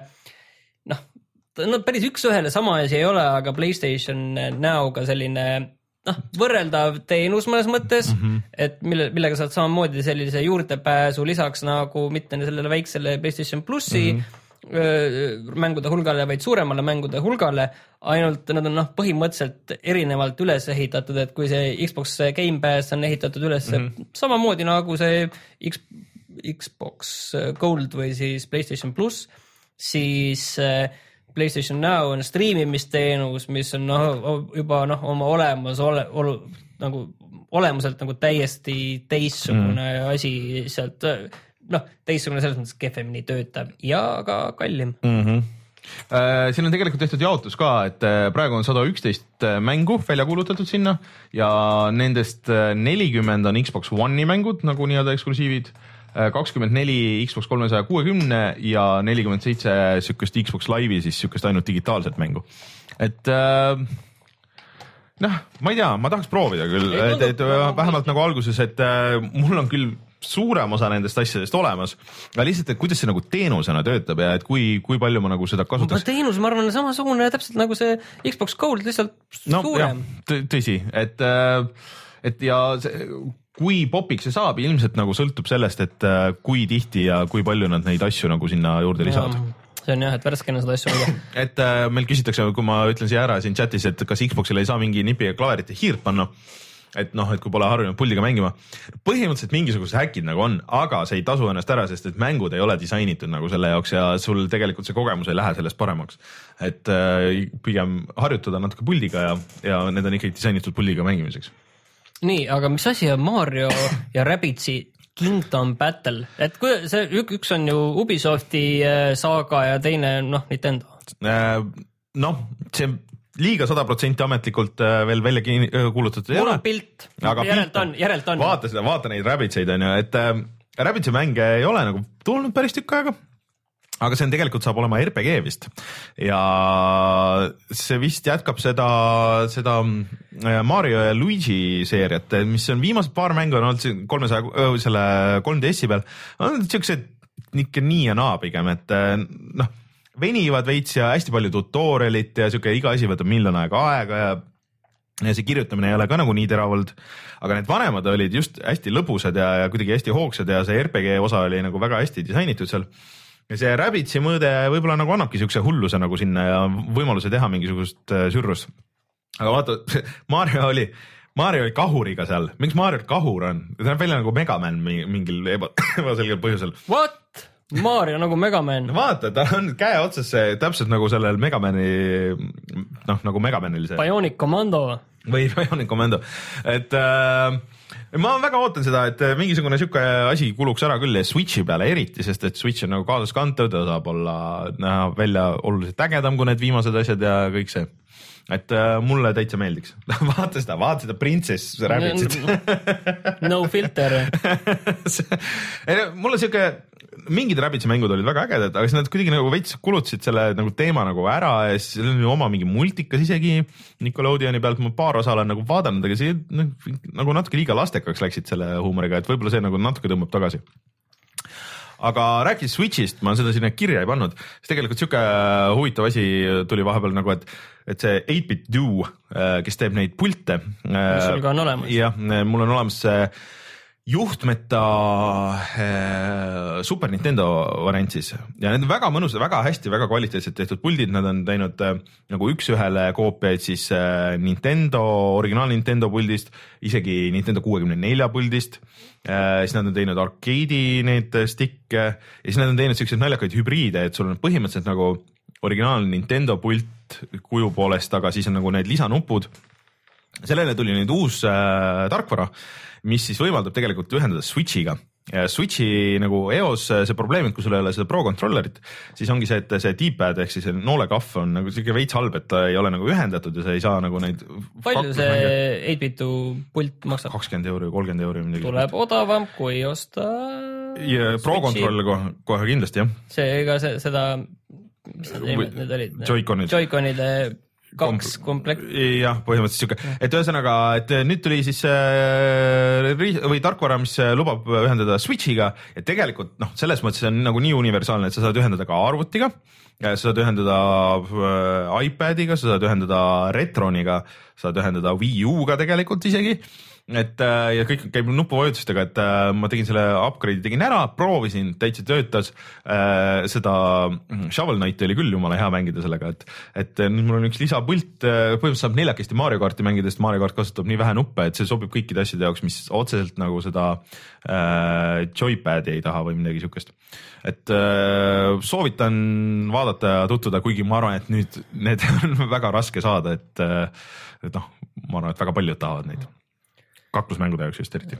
noh, no päris üks ühele sama asi ei ole, aga PlayStation näoga selline noh, võrreldav teenus mõnes mõttes, mm-hmm. et mille, millega saad samamoodi sellise juurdepääsu lisaks nagu mitte sellele väiksele PlayStation Plussi mm-hmm. mängude hulgale, vaid suuremale mängude hulgale, ainult nad on noh, põhimõtteliselt erinevalt üles ehitatud, et kui see Xbox Game Pass on ehitatud üles mm-hmm. samamoodi nagu see X, Xbox Gold või siis PlayStation Plus, siis PlayStation Now on striimimisteenus, mis on noh, juba noh, oma olemus ole, olu, nagu, olemuselt nagu täiesti teistsugune mm-hmm. asi sealt noh, teistsugune selles mõttes kehvemini töötab ja ka kallim. Mm-hmm. Äh, siin on tegelikult tehtud jaotus ka, et praegu on sada üksteist mängu välja kuulutatud sinna ja nendest nelikümmend on Xbox One'i mängud nagu nii-öelda eksklusiivid, kakskümmend neli Xbox kolmesaja kuuekümne ja nelikümmend seitse sükest Xbox Live'i, siis sükest ainult digitaalset mängu. Et äh, noh, ma ei tea, ma tahaks proovida küll, et, et vähemalt nagu alguses, et äh, mul on küll suurem osa nendest asjadest olemas, aga lihtsalt, et kuidas see nagu teenusena töötab ja et kui, kui palju ma nagu seda kasutaks. Teenus, ma arvan, samasugune täpselt nagu see Xbox Gold, lihtsalt no, suurem. Jah, tõsi, et, et ja see, kui popiks see saab, ilmselt nagu sõltub sellest, et kui tihti ja kui palju nad neid asju nagu sinna juurde lisavad. See on jah, et värskena seda asju mida. Et äh, meil küsitakse, kui ma ütlen siia ära siin chatis, et kas Xboxile ei saa mingi nipi ja klaverit ja hiirt panna, et noh, et kui pole harjunud puldiga mängima. Põhimõtteliselt mingisugused häkid nagu on, aga see ei tasu ennast ära, sest et mängud ei ole disainitud nagu selle jaoks ja sul tegelikult see kogemus ei lähe sellest paremaks. Et äh, pigem harjutada natuke puldiga ja, ja need on ikkagi disainitud puldiga mängimiseks. Nii, aga mis asi on Mario ja Rabbitsi Kingdom Battle? Et kui see üks on ju Ubisofti saaga ja teine noh, Nintendo. Äh, noh, see liiga sada protsenti ametlikult veel välja kuulutatud ei ole. Mul on pilt, järelt on, järelt on. Vaata seda, vaata neid Rabbitseid on ju, et äh, Rabbitsi mänge ei ole nagu tulnud päris tükk aega, aga see on tegelikult saab olema R P G vist ja see vist jätkab seda, seda Mario ja Luigi seeriat, mis on viimased paar mängu on olnud kolmesaja, selle kolm D S-i peal, on siuksed ikka nii ja naa pigem, et noh, venivad veits ja hästi palju tutorialit ja siuke iga asi võtab miljon aega aega ja, ja see kirjutamine ei ole ka nagu nii teravald, aga need vanemad olid just hästi lõbusad ja, ja kuidagi hästi hoogsad ja see R P G osa oli nagu väga hästi disainitud seal. Ja see Rabbitsi mõõde võib-olla nagu annabki siukse hulluse nagu sinna ja võimaluse teha mingisugust sürrust. aga vaata, Mario oli, Mario oli kahuriga seal, miks Mario kahur on? Ta näeb välja nagu Megaman mingil eba, ebaselgel põhjusel. What? Mario nagu Megaman. Vaata, ta on käe otsas see täpselt nagu sellel Megamani, noh nagu Megamanil see. Bionic Commando. Või Bionic Commando. Et äh, ma väga ootan seda, et mingisugune siuke asi kuluks ära küll ja Switchi peale eriti, sest et Switch on nagu kaasaskantav, ta saab olla näha välja oluliselt ägedam kui need viimased asjad ja kõik see. Et äh, mulle täitsa meeldiks. Vaata seda, vaata seda Princess Rabbitsit. No filter. Mulle siuke, mingid Rabbitsi mängud olid väga ägedad, aga siis nad kuidagi nagu veits kulutasid selle nagu teema nagu ära ja siis oli oma mingi multikas isegi Nickelodeoni pealt, ma paar osa olen nagu vaadanud, aga see nagu natuke liiga lastekaks läksid selle huumoriga, et võib-olla see nagu natuke tõmbab tagasi. Aga rääkides Switchist, ma seda sinna kirja ei pannud, siis tegelikult siuke huvitav asi tuli vahepeal nagu, et, et see eight bit Do, kes teeb neid pilte. Mis sul ka on olemas. Jah, mul on olemas see juhtmeta Super Nintendo variant siis ja need on väga mõnusad, väga hästi, väga kvaliteetselt tehtud puldid, nad on teinud nagu üks-ühele koopiaid siis Nintendo, originaal Nintendo puldist, isegi Nintendo kuuekümne nelja puldist, siis nad on teinud arcade'i neid stikke ja siis nad on teinud selliseid naljakaid hübriide, et sul on põhimõtteliselt nagu originaal Nintendo pult kuju poolest, aga siis on nagu need lisanupud. Sellele tuli nüüd uus äh, tarkvara, mis siis võimaldab tegelikult ühendada Switchiga. Ja Switchi nagu eos see probleem, et kui sul ei ole seda Pro Controllerit, siis ongi see, et see D-pad ehk siis noolekahv on nagu selline veits halb, et ta ei ole nagu ühendatud ja sa ei saa nagu neid. Palju see eight bitu pult maksab? kakskümmend euri, kolmkümmend euri. Tuleb odavam kui osta. Ja Pro Controll kohe, kohe kindlasti, jah. See ega see, seda, mis need olid? Joy-Conid. Joy-Conide kaks komplekt. Jah, põhimõtteliselt siuke, et ühesõnaga, et nüüd tuli siis äh, või tarkvara, mis lubab ühendada Switchiga ja tegelikult noh, selles mõttes on nagu nii universaalne, et sa saad ühendada ka arvutiga, sa saad ühendada äh, iPadiga, sa saad ühendada Retroniga, sa saad ühendada Wii U-ga tegelikult isegi. Et ja kõik käib nupuvajutustega, et ma tegin selle upgrade'i, tegin ära, proovisin, täitsa töötas äh, seda Shovel Knight oli küll jumala hea mängida sellega, et, et nüüd mul on üks lisapult, põhimõtteliselt saab neljakesti Mario Karti mängida, sest Mario Kart kasutab nii vähe nuppe, et see sobib kõikide asjade jaoks, mis otseselt nagu seda äh, joypadi ei taha või midagi siukest. Et äh, soovitan vaadata ja tutvuda, kuigi ma arvan, et nüüd need on väga raske saada, et, et noh, ma arvan, et väga paljud tahavad neid. Kaklusmängude jaoks just eriti.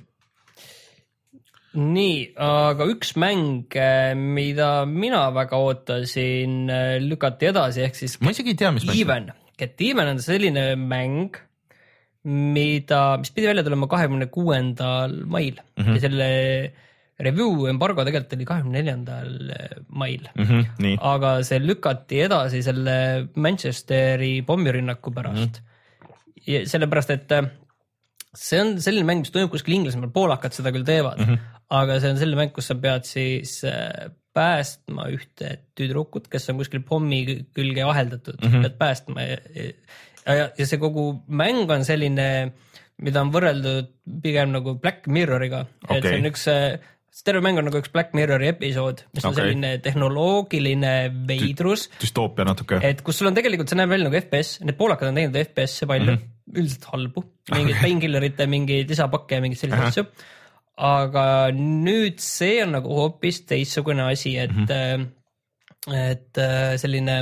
Nii, aga üks mäng, mida mina väga ootasin, lükati edasi, ehk siis ma isegi ei tea, mis Even. Get Even on selline mäng, mida, mis pidi välja tulema kahekümne kuuendal mail mm-hmm. ja selle review embargo tegelikult oli kahekümne neljandal mail mm-hmm, aga see lükati edasi selle Manchesteri pommirünnaku pärast mm-hmm. ja sellepärast, et see on selline mäng, mis toimub kuskil Inglismaal, poolakad seda küll teevad, mm-hmm. aga see on selline mäng, kus sa pead siis päästma ühte tüdrukut, kes on kuskil pommi külge aheldatud, mm-hmm. pead päästma ja, ja, ja see kogu mäng on selline, mida on võrreldud pigem nagu Black Mirroriga, okay. et see on üks, see terve mäng on nagu üks Black Mirrori episood, mis okay. on selline tehnoloogiline veidrus. Düstoopia natuke. Et kus sul on tegelikult, see näeb välja nagu F P S, need poolakad on teinud F P S palju, mm-hmm. üldiselt halbu, mingid okay. painkillerite, mingid lisapakke ja mingid sellised asju. Aga nüüd see on nagu hoopis teissugune asi, et, mm-hmm. et selline,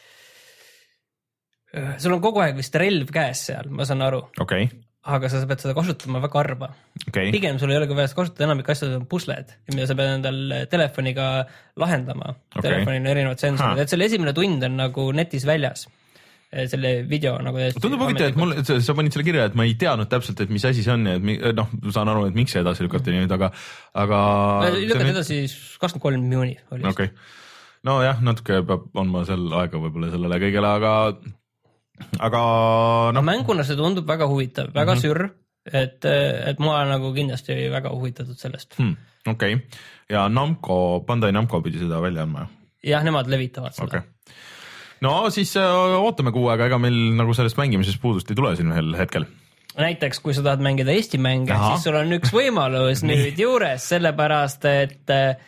sul on kogu aeg vist relv käes seal, ma saan aru. Okay. Aga sa pead seda kasutama väga harva. Okay. Pigem sul ei ole ka vaja kasutada, enamik asjad on pusled, mida sa pead endal telefoniga lahendama. Okay. Telefonil on erinevad sensorid, et selle esimene tund on nagu netis väljas. Selle video nagu tundub huvitav, et mul, sa panid selle kirja, et ma ei teadnud täpselt, et mis asi see on ja et noh, saan aru, et miks see edasi lükati nüüd, aga, aga lükati edasi kakskümmend kolm juuni oli. Okay. No jah, natuke peab andma seal aega võib-olla sellele kõigele, aga aga no. mänguna see tundub väga huvitav, väga mm-hmm. sür, et, et ma olen nagu kindlasti väga huvitatud sellest. Hmm, okei, okay. Ja Namco, Bandai Namco pidi seda välja andma? Jah, nemad levitavad seda. Okay. No siis äh, ootame kuu aega, ega meil nagu sellest mängimises puudust ei tule siin ühel hetkel. Näiteks, kui sa tahad mängida Eesti mänge, siis sul on üks võimalus nüüd juures, sellepärast, et äh,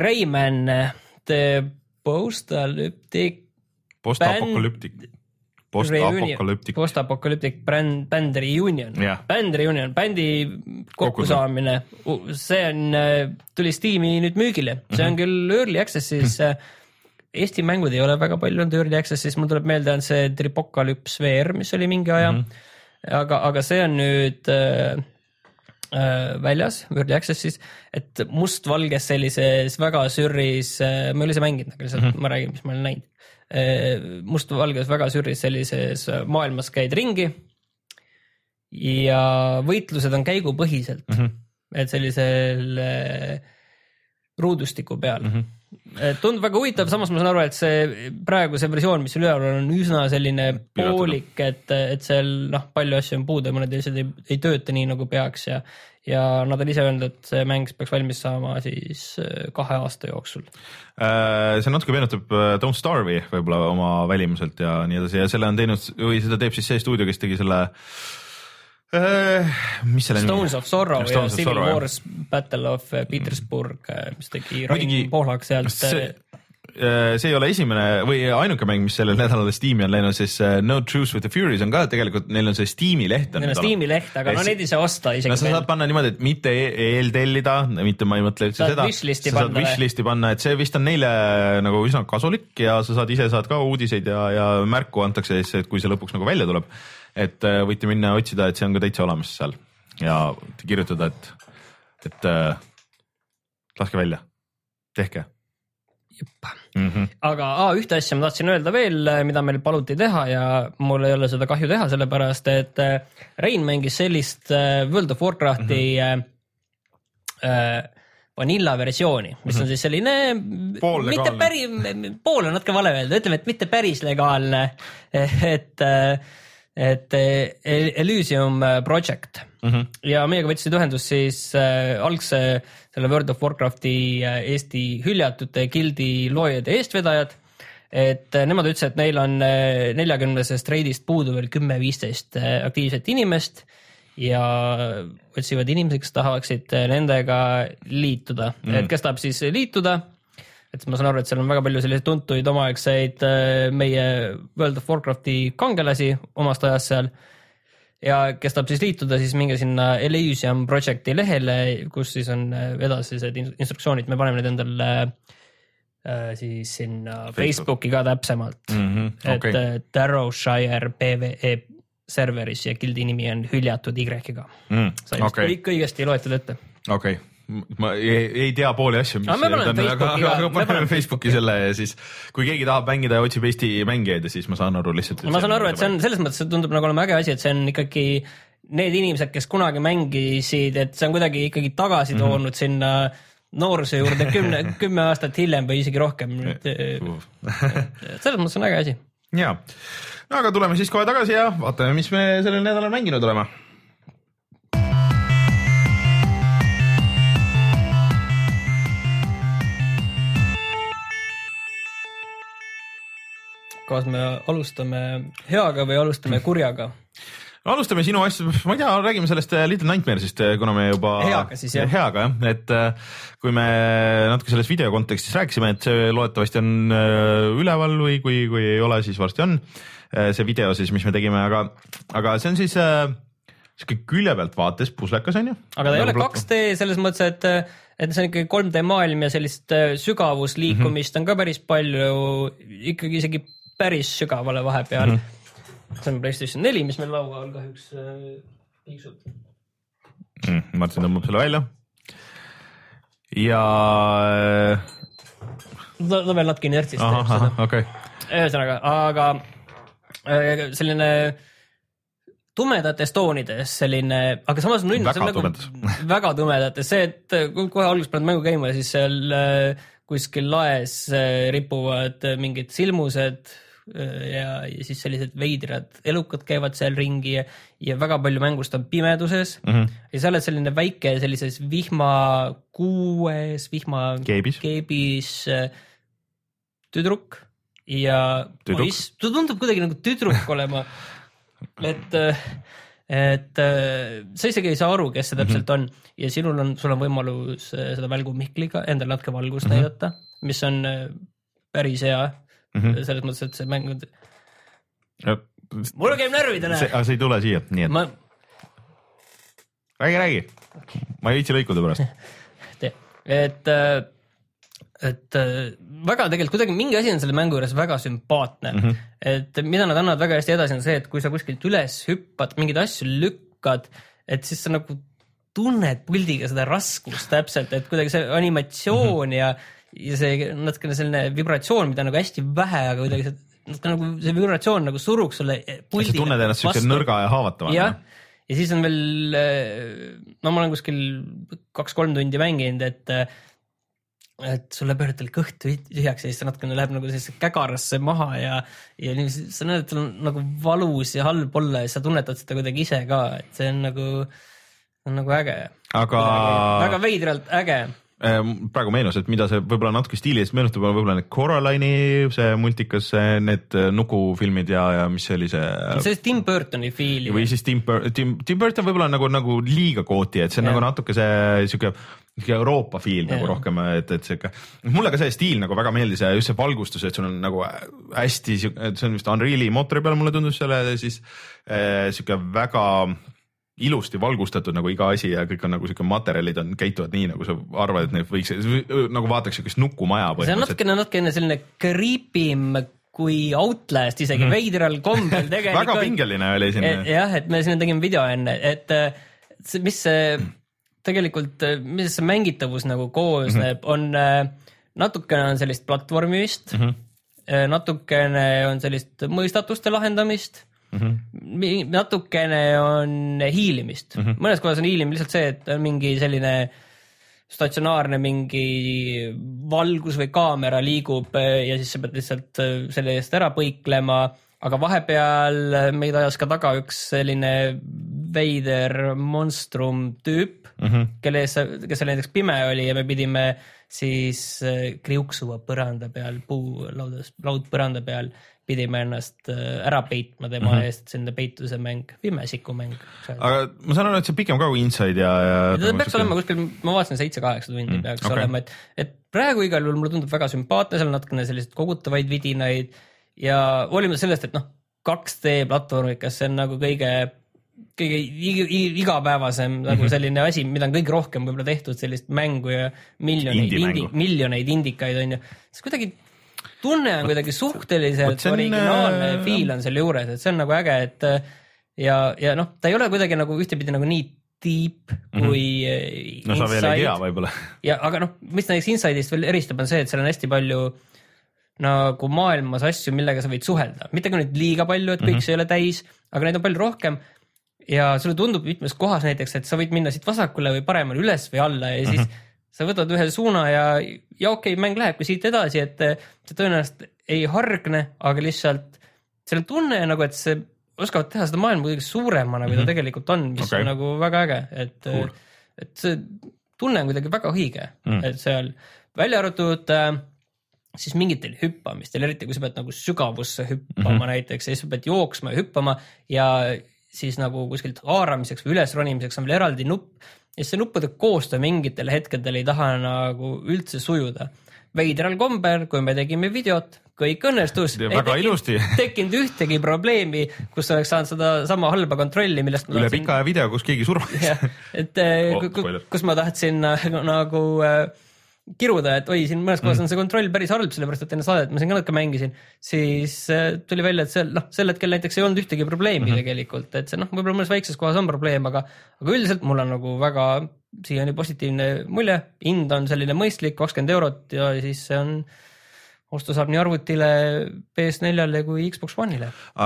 Greyman The Postapocalyptic Postapocalyptic Post-apokalyptic. Post-apokalyptic band, band reunion yeah.. Band reunion, bändi kokkusaamine, see on, tuli Steam'i nüüd müügile, see on mm -hmm. küll early access'is mm, -hmm. Eesti mängud ei ole väga palju olnud early access'is, mul tuleb meelde on see Tripocalypse V R, mis oli mingi aja mm, -hmm. aga, aga see on nüüd äh, äh, väljas early access'is, et mustvalges sellises väga sürris äh,, ma ei ole ise mänginud, aga lihtsalt mm -hmm. ma räägin, mis ma olen näinud. Mustvalges väga sürris sellises maailmas käid ringi ja võitlused on käigupõhiselt, mm -hmm. et sellisel ruudustiku peal mm. -hmm. Tundub väga huvitav, samas ma saan aru, et see praegu see versioon, mis üleval on, on üsna selline poolik, et, et seal noh, palju asju on puudu ja mõned asjad ei, ei tööta nii nagu peaks ja, ja nad on ise öelnud, et see mäng peaks valmis saama siis kahe aasta jooksul. See natuke meenutab Don't Starve'i võib-olla oma välimuselt ja nii edasi ja selle on teinud või seda teeb siis see stuudio, kes tegi selle Uh, mis selle Stones nimi? Of Sorrow Stones ja of Civil Sorrow, Wars ja. Battle of Petersburg, mis tegi Rain Pohlak sealt. See, see ei ole esimene või ainuke mäng, mis sellel nädalal Steam'i on läinud, siis No Truce with the Furies on ka tegelikult, neil on see Steam'i leht. Neil on Steam'i leht, aga no neid ei saa osta isegi. No sa saad panna niimoodi, et mitte eeltellida, mitte ma ei mõtle üldse seda. Wishlisti sa saad wishlisti panna, et see vist on neile nagu üsna kasulik ja sa saad ise saad ka uudiseid ja, ja märku antakse siis, et kui see lõpuks nagu välja tuleb. Et võite minna otsida, et see on ka täitsa olemas seal ja kirjutada, et, et äh, laske välja, tehke. Mm -hmm. Aga aa, ühte asja ma tahtsin öelda veel, mida meil paluti teha ja mul ei ole seda kahju teha, sellepärast et Rein mängis sellist World of Warcrafti mm -hmm. äh, vanilla versiooni, mis on siis selline mitte päris, pool on natuke vale öelda, ütleme, et mitte päris legaalne, et et Elysium Project mm -hmm. ja meiega võtsid ühendust siis äh, algse selle World of Warcrafti äh, Eesti hüljatute gildi loojad ja eestvedajad, et äh, nemad ütlesid, et neil on äh, neljakümnesest reidist puudu veel kümme viisteist äh, aktiivset inimest ja otsivad inimesi, kes tahaksid äh, nendega liituda mm, -hmm. et kes tahab siis liituda. Et ma saan aru, et seal on väga palju selliseid tuntuid omaaegseid meie World of Warcrafti kangelasi omast ajast seal ja kes tahab siis liituda, siis minge sinna Elysium Projecti lehele, kus siis on edasised instruktsioonid, me paneme need endale äh, siis sinna Facebook. Facebooki ka täpsemalt mm, -hmm. okay. et Darrowshire P V E serveris ja gildi nimi on hüljatud Y-ga mm, sai okay. kõik õigesti loetud ette. Okei okay. ma ei, ei tea pooli asju, mis aga me paneme Facebooki, aga, aga paneme Facebooki selle ja siis kui keegi tahab mängida ja otsib Eesti mängijaid ja siis ma saan aru lihtsalt. ma saan aru, et see on selles mõttes, et tundub nagu olema äge asi, et see on ikkagi need inimesed, kes kunagi mängisid, et see on kuidagi ikkagi tagasi toonud mm -hmm. sinna noorsoo juurde kümme, kümme aastat hiljem või isegi rohkem. selles mõttes on äge asi. Jaa, no aga tuleme siis kohe tagasi ja vaatame, mis me sellel nädalal mänginud oleme. Kas me alustame heaga või alustame kurjaga? Alustame sinu asja, ma ei tea, räägime sellest Little Nightmares'ist, kuna me juba heaga siis jah. Heaga jah, et kui me natuke selles video kontekstis rääkisime, et see loodetavasti on üleval või kui, kui ei ole, siis varsti on see video siis, mis me tegime, aga, aga see on siis siuke külje pealt vaates puslekas on ju. Aga ta ei ole kaks D selles mõttes, et, et see on ikkagi kolm D maailm ja sellist sügavusliikumist mm -hmm. on ka päris palju, ikkagi isegi päris sügavale vahepeal mm. -hmm. see on PlayStation neli, mis meil lauga on kahjuks piiksub mm,. Martin tõmbab selle välja ja ta, ta veel natuke inertsist teeb seda okay. ühesõnaga, aga selline tumedates toonides selline, aga samas on väga, nagu väga tumedates, see, et kohe alguses paned mängu käima ja siis seal kuskil laes ripuvad mingid silmused ja, ja siis sellised veidrad elukad käivad seal ringi ja, ja väga palju mängust on pimeduses mm -hmm. ja sa oled selline väike sellises vihmakuues, vihma keebis, keebis tüdruk ja poiss, ta tundub kuidagi nagu tüdruk olema, et, et sa isegi ei saa aru, kes see täpselt mm -hmm. on ja sinul on, sul on võimalus seda välgumihkliga endale natuke valgust mm -hmm. näidata, mis on päris hea mm -hmm. selles mõttes, et see mäng mul käib närvi täna. Aga see ei tule siia, nii et. Ma... Räägi, räägi. Ma ei viitsi lõikuda pärast. et, et väga tegelikult kuidagi mingi asi on selle mängu juures väga sümpaatne. Mm -hmm. Et mida nad annavad väga hästi edasi on see, et kui sa kuskilt üles hüppad, mingeid asju lükkad, et siis sa nagu tunned puldiga seda raskust täpselt, et kuidagi see animatsioon mm -hmm. ja, ja see natukene selline vibratsioon, mida nagu hästi vähe, aga kuidagi see, nagu see vibratsioon nagu suruks sulle puldi. Sa tunned ennast siuke nõrga ja haavatavana. Ja, ja siis on veel, no ma olen kuskil kaks-kolm tundi mänginud, et et sulle pöördel kõht tühjaks ja siis ta natukene läheb nagu sellise kägarasse maha ja, ja nii, sa näed, et tal on nagu valus ja halb olla ja sa tunnetad seda kuidagi ise ka, et see on nagu on nagu äge. Aga... väga veidralt äge. Praegu meenus, et mida see võib-olla natuke stiilis meenutab, võib-olla need Coraline'i see multikas, need nukufilmid ja, ja mis see oli see... see on Tim Burtoni fiili. Või siis Tim, Tim, Tim Burton võib-olla nagu, nagu liiga kooti, et see on ja. nagu natuke see siuke Euroopa fiil ja. nagu rohkem, et, et siuke... Mulle ka see stiil nagu väga meeldis ja just see valgustus, et sul on nagu hästi, see on vist Unreali mootori peal mulle tundus selle, siis eh, siuke väga... ilusti valgustatud nagu iga asi ja kõik on nagu siuke materjalid on, käituvad nii, nagu sa arvad, et need võiks, nagu vaataks siukest nukumaja. See on natukene, natukene selline creepim kui Outlast isegi mm -hmm. veidral kombel tegelikult. väga pingeline oli siin. Jah, et me siin tegime video enne, et mis see tegelikult, mis see mängitavus nagu koosneb, mm -hmm. on natukene on sellist platvormist, mm -hmm. natukene on sellist mõistatuste lahendamist, Mm -hmm. natukene on hiilimist. Mm -hmm. mõnes kohas on hiilim lihtsalt see, et on mingi selline statsionaarne mingi valgus või kaamera liigub ja siis sa pead lihtsalt selle eest ära põiklema, aga vahepeal meid ajas ka taga üks selline veider monstrum tüüp, mm -hmm. kelle ees, kes oli näiteks pime oli ja me pidime siis kriuksuva põranda peal, puu laudas, laud põranda peal pidime ennast ära peitma tema mm -hmm. eest, selline peituse mäng, pimesiku mäng. Aga ma saan aru, et see pikem ka kui Inside ja... ja ta peaks olema kuskil, ma vaatasin seitse-kaheksa tundi mm, peaks okay. olema, et, et praegu igal juhul mulle tundub väga sümpaatne, seal on natukene sellised kogutavaid vidinaid ja hoolimata sellest, et noh, kaks D platvormikas, see on nagu kõige, kõige igapäevasem mm -hmm. nagu selline asi, mida on kõige rohkem võib-olla tehtud sellist mängu ja miljoneid, indi, miljoneid indikaid on ju, siis kuidagi tunne on kuidagi suhteliselt on, originaalne äh, fiil on selle juures, et see on nagu äge, et ja, ja noh, ta ei ole kuidagi nagu ühtepidi nagu nii deep kui mm -hmm. no sa veel ei tea võib-olla. Ja, aga noh, mis näiteks Inside'ist veel eristab on see, et seal on hästi palju nagu maailmas asju, millega sa võid suhelda. Mitte ka nüüd liiga palju, et kõik mm -hmm. see ei ole täis, aga neid on palju rohkem ja sulle tundub mitmes kohas näiteks, et sa võid minna siit vasakule või paremale üles või alla ja siis mm -hmm. sa võtad ühe suuna ja, ja okei, mäng lähebki siit edasi, et see tõenäoliselt ei hargne, aga lihtsalt selle tunne nagu, et see oskavad teha seda maailma kuidagi suuremana, kui ta mm -hmm. tegelikult on, mis okay. on nagu väga äge, et, cool. et see tunne on kuidagi väga õige, mm. et seal välja arvatud siis mingitel hüppamistel, eriti kui sa pead nagu sügavusse hüppama mm -hmm. näiteks, ja siis sa pead jooksma ja hüppama ja siis nagu kuskilt haaramiseks või ülesronimiseks on veel eraldi nupp, ja see nuppude koostöö mingitel hetkedel ei taha nagu üldse sujuda. Veidral kombel, kui me tegime videot, kõik õnnestus. Väga ilusti. Tekkinud ühtegi probleemi, kus oleks saanud seda sama halba kontrolli, millest ma üle tahtsin... pika video, kus keegi surmas. Et oh, kus ma tahtsin nagu kiruda, et oi, siin mõnes kohas on see kontroll päris halb, sellepärast et enne saadet ma siin ka natuke mängisin, siis tuli välja, et seal, noh, sel hetkel näiteks ei olnud ühtegi probleemi mm -hmm. tegelikult, et see noh, võib-olla mõnes väikses kohas on probleem, aga, aga üldiselt mul on nagu väga siiani positiivne mulje, hind on selline mõistlik, kakskümmend eurot ja siis see on, ostu saab nii arvutile, P S neljale kui Xbox One'ile.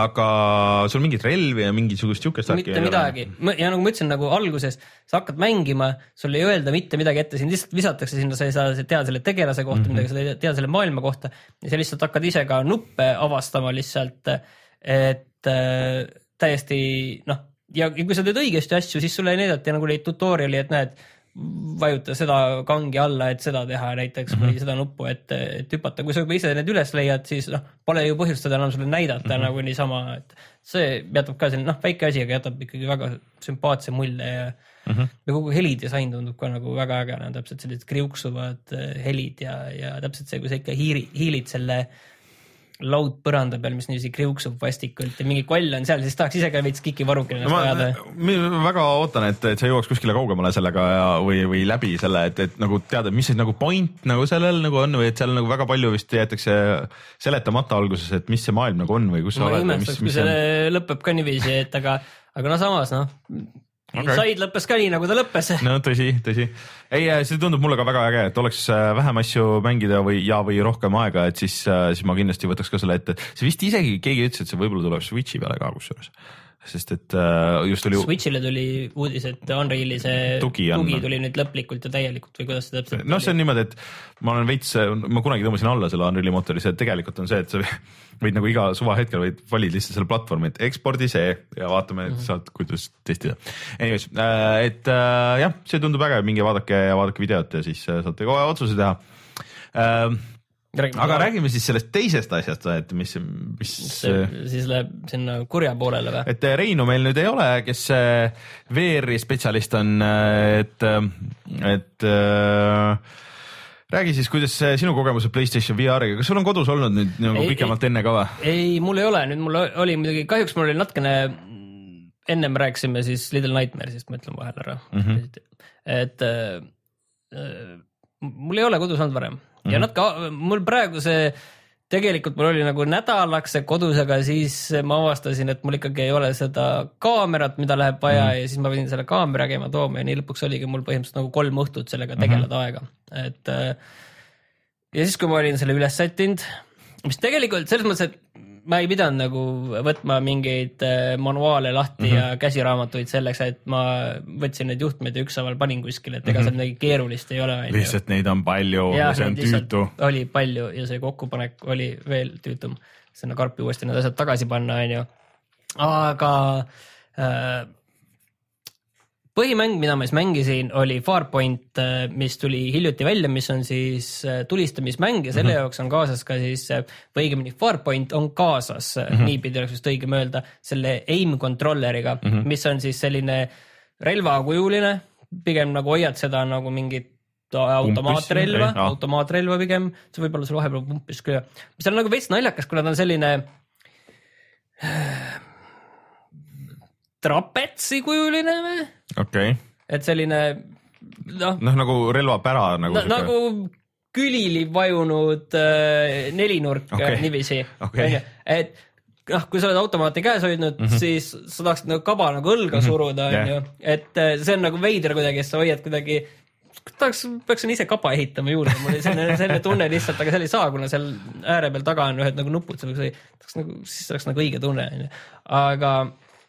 Aga sul mingit relvi ja mingisugust siukest äkki? Mitte midagi. Ja nagu ma ütlesin, nagu alguses sa hakkad mängima, sul ei öelda mitte midagi ette, siin lihtsalt visatakse sinna, sa ei saa teada selle tegelase kohta mm, -hmm. midagi, sa ei tea selle maailma kohta ja sa lihtsalt hakkad ise ka nuppe avastama lihtsalt, et äh, täiesti noh, ja kui sa teed õigesti asju, siis sulle ei näidata nagu neid tutoriali, et näed, vajuta seda kangi alla, et seda teha näiteks mm -hmm. või seda nuppu, et, et hüpata. Kui sa juba ise need üles leiad, siis noh, pole ju põhjustada enam sulle näidata mm -hmm. nagu niisama, et see jätab ka selline noh, väike asi, aga jätab ikkagi väga sümpaatse mulje ja, mm -hmm. ja kogu helidisain tundub ka nagu väga äge, on täpselt sellised kriuksuvad helid ja, ja täpselt see, kui sa ikka hiiri, hiilid selle laud põranda peal, mis niiviisi kriuksub vastikult ja mingi koll on seal, siis tahaks ise ka veits kiki varrukene no, ajada. Ma väga ootan, et, et sa jõuaks kuskile kaugemale sellega ja, või, või läbi selle, et, et nagu teada, mis see nagu point nagu sellel nagu on või et seal nagu väga palju vist jäetakse seletamata alguses, et mis see maailm nagu on või kus sa ma oled. Ma imestaks, kui see on... lõpeb ka niiviisi, et aga, aga no samas noh, okay. Said lõppes ka nii, nagu ta lõppes. No tõsi, tõsi. Ei, see tundub mulle ka väga äge, et oleks vähem asju mängida või ja või rohkem aega, et siis, siis ma kindlasti võtaks ka selle ette. See vist isegi keegi ütles, et see võib-olla tuleb Switchi peale ka kusjuures. Sest et just oli... Switchile tuli uudis, et Unreali see tugi, tugi tuli nüüd lõplikult ja täielikult või kuidas see täpselt no see on niimoodi, et ma olen veits, ma kunagi tõmbasin alla selle Unreali mootori, see tegelikult on see, et sa võid nagu iga suva hetkel võid valida lihtsalt selle platvormi, et ekspordi see ja vaatame, et saad, kuidas testida. Anyways, et jah, see tundub äge, minge vaadake ja vaadake videot ja siis saate kohe otsuse teha. Räägime aga räägime siis sellest teisest asjast, et mis, mis see, siis läheb sinna kurja poolele või? Et Reinu meil nüüd ei ole, kes V R-i spetsialist on, et, et äh, räägi siis, kuidas sinu kogemused PlayStation V R-iga, kas sul on kodus olnud nüüd nagu pikemalt ei, enne ka või? Ei, mul ei ole, nüüd mul oli muidugi, kahjuks mul oli natkene, ennem rääksime siis Little Nightmares'ist, ma ütlen vahel ära, mm -hmm. et äh, mul ei ole kodus olnud varem. Ja natuke, mul praegu see, tegelikult mul oli nagu nädalaks see kodus, aga siis ma avastasin, et mul ikkagi ei ole seda kaamerat, mida läheb vaja mm. ja siis ma pidin selle kaamera käima tooma ja nii lõpuks oligi mul põhimõtteliselt nagu kolm õhtut sellega tegeleda mm-hmm. aega. Et, ja siis, kui ma olin selle üles sättinud, mis tegelikult selles mõttes, et ma ei pidanud nagu võtma mingeid manuaale lahti mm-hmm. ja käsiraamatuid selleks, et ma võtsin need juhtmed ja ükshaaval panin kuskile, et ega mm-hmm. seal midagi keerulist ei ole. Lihtsalt neid on palju ja, ja see on tüütu. Oli palju ja see kokkupanek oli veel tüütum. Sinna karpi uuesti need asjad tagasi panna, on ju. Aga äh, põhimäng, mida ma siis mängisin, oli Farpoint, mis tuli hiljuti välja, mis on siis tulistamismäng ja selle mm-hmm. jaoks on kaasas ka siis, või õigemini Farpoint on kaasas, mm-hmm. nii pidi oleks vist õigem öelda, selle aim controlleriga, mm-hmm. mis on siis selline relvakujuline, pigem nagu hoiad seda nagu mingit automaatrelva, automaatrelva pigem, see võib olla sul vahepeal pumpis küll. Mis on nagu veits naljakas, kuna ta on selline trapetsi kujuline või? Okay. Et selline noh, noh nagu relvapära nagu, na, nagu külili vajunud äh, nelinurk okay. niiviisi okay. et noh, kui sa oled automaati käes hoidnud mm -hmm. siis sa tahaksid nagu kaba nagu õlga mm-hmm. suruda yeah. on ju, et äh, see on nagu veider kuidagi, et sa hoiad kuidagi tahaks, peaksin ise kaba ehitama juurde, mul oli selline, selline tunne lihtsalt, aga seal ei saa, kuna seal ääre peal taga on ühed nagu nupud, tahaks nagu, siis oleks nagu õige tunne on ju, aga